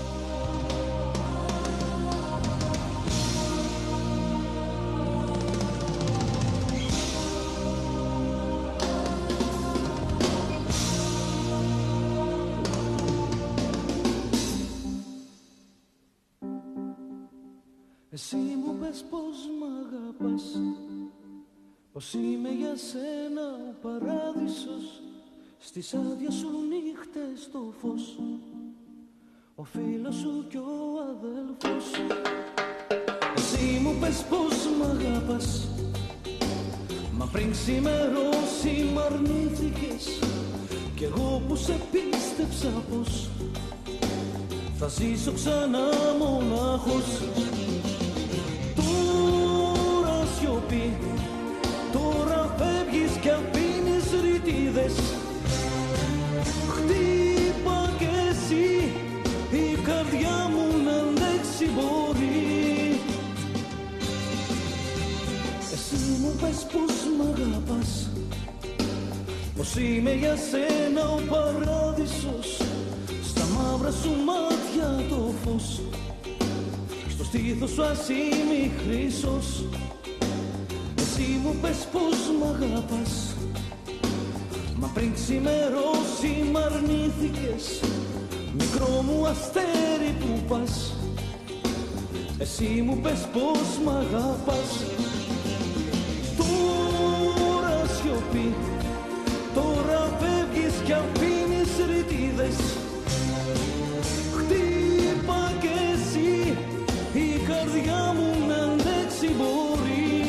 [SPEAKER 4] Εσύ μου πες πως μ' αγαπάς, πως είμαι για σένα ο παράδεισος, στις άδειες σου νύχτες το φως, ο φίλος σου κι ο αδελφός. Εσύ μου πες πως μ' αγαπάς, μα πριν ξημερώσει μ' αρνήθηκες, κι εγώ που σε πίστεψα πως θα ζήσω ξανά μονάχος. Σιωπή, τώρα φεύγεις κι αφήνεις ρητίδες. Χτύπα κι εσύ, η καρδιά μου να αντέξει μπορεί. Εσύ μου πες πως μ' αγαπάς, πως είμαι για σένα ο παράδεισος, στα μαύρα σου μάτια το φως, στο στήθος σου ας είμαι χρυσός. Εσύ μου πες πως μ' αγαπάς, μα πριν ξημερώσει μ' αρνήθηκες, μικρό μου αστέρι που πας. Εσύ μου πες πως μ' αγαπάς. Τώρα σιωπή, τώρα φεύγεις κι αφήνεις ρητίδες. Χτύπα κι εσύ, η καρδιά μου να αντέξει μπορεί.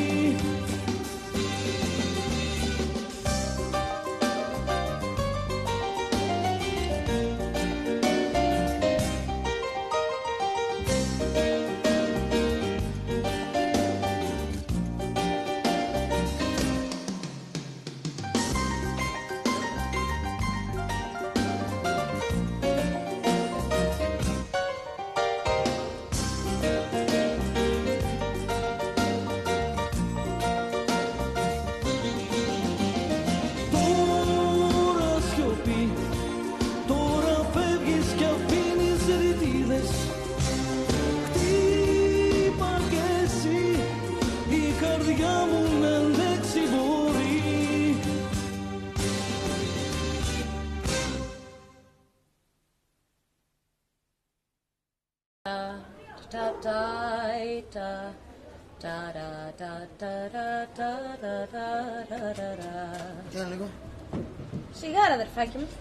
[SPEAKER 8] Κοίτα λίγο.
[SPEAKER 9] Σιγάρα, αδερφάκι μου.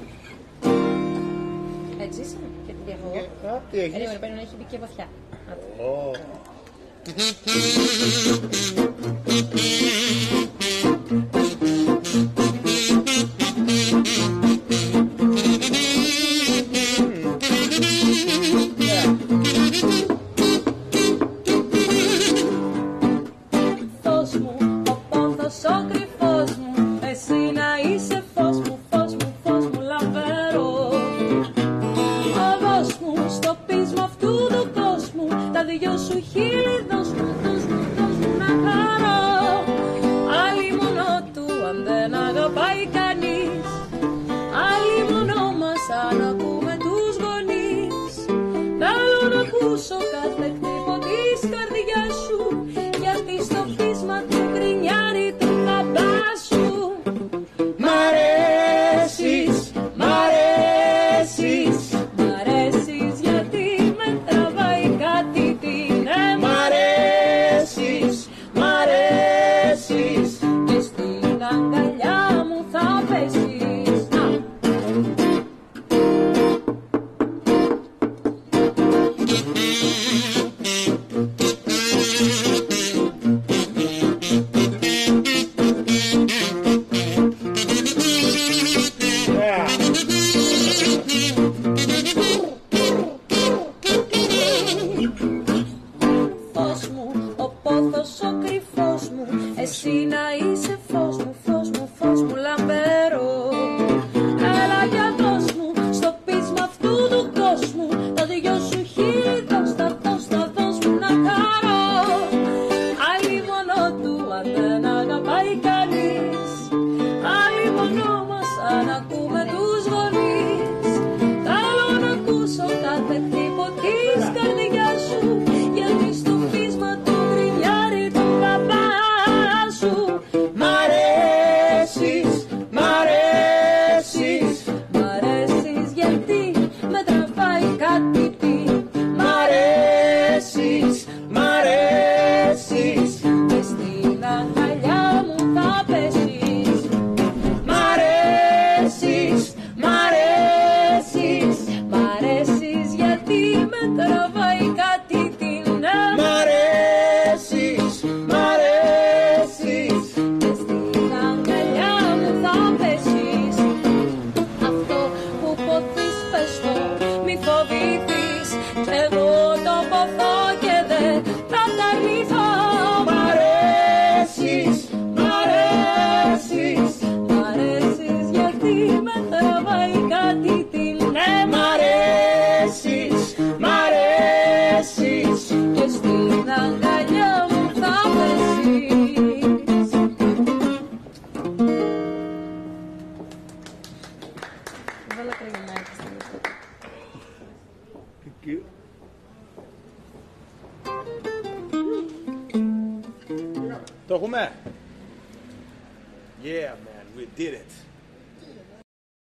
[SPEAKER 9] Έτσι είσαι και την διαφορά.
[SPEAKER 8] Τι έχεις?
[SPEAKER 9] Περίμενε, πρέπει να έχει μπει και βαθιά.
[SPEAKER 10] Φως μου, ο πόθος ο κρυφός μου, εσύ να είσαι φως μου, φως μου, φως μου λαμπερό. Οδός μου, στο πείσμα αυτού του κόσμου, τα δυο σου χείλη δώσ' μου, δώσ' μου, δώσ' μου να χαρώ. Άλλη μου είσαι φως μου, φως μου, φως μου λαμπερό. Έλα για δώσ' μου στο πείσμα αυτού του κόσμου, τα δυο σου χείλη δώσ' τα, δώσ' τα, δώσ' μου να χαρώ. Άλλη μόνο του αν δεν αγαπάει κανείς, άλλη μόνο μας αν ακούμε τους γονείς. Θέλω να ακούσω κάθε χτύπο της καρδιάς σου, γιατί στο πείσμα του γκρινιάρει τον παπά σου. Μ' αρέσεις, μ' αρέσεις, μ' αρέσεις γιατί με τραβάει κάτι τι. Μ' αρέσεις, μ' αρέσεις, μες στην αγκαλιά μου θα πέσεις. Μ' αρέσεις, μ' αρέσεις, μ' αρέσεις γιατί με τραβάει κάτι τι. Μ' αρέσεις, μ' αρέσεις, μες στην αγκαλιά μου θα πέσεις. Αυτό που ποθείς πες το, μη φοβηθείς, εγώ το ποθώ και δεν θα τα ρυθώ. Μ' αρέσεις, μ' αρέσεις, μ' αρέσεις γιατί με τραβάει κάτι τι. Ναι, μ' αρέσεις, μ' αρέσεις και στην αγκαλιά μου θα πέσεις. Βάλα κραγινάκι στην λίστα.
[SPEAKER 11] Το έχουμε. Yeah, man, we did it.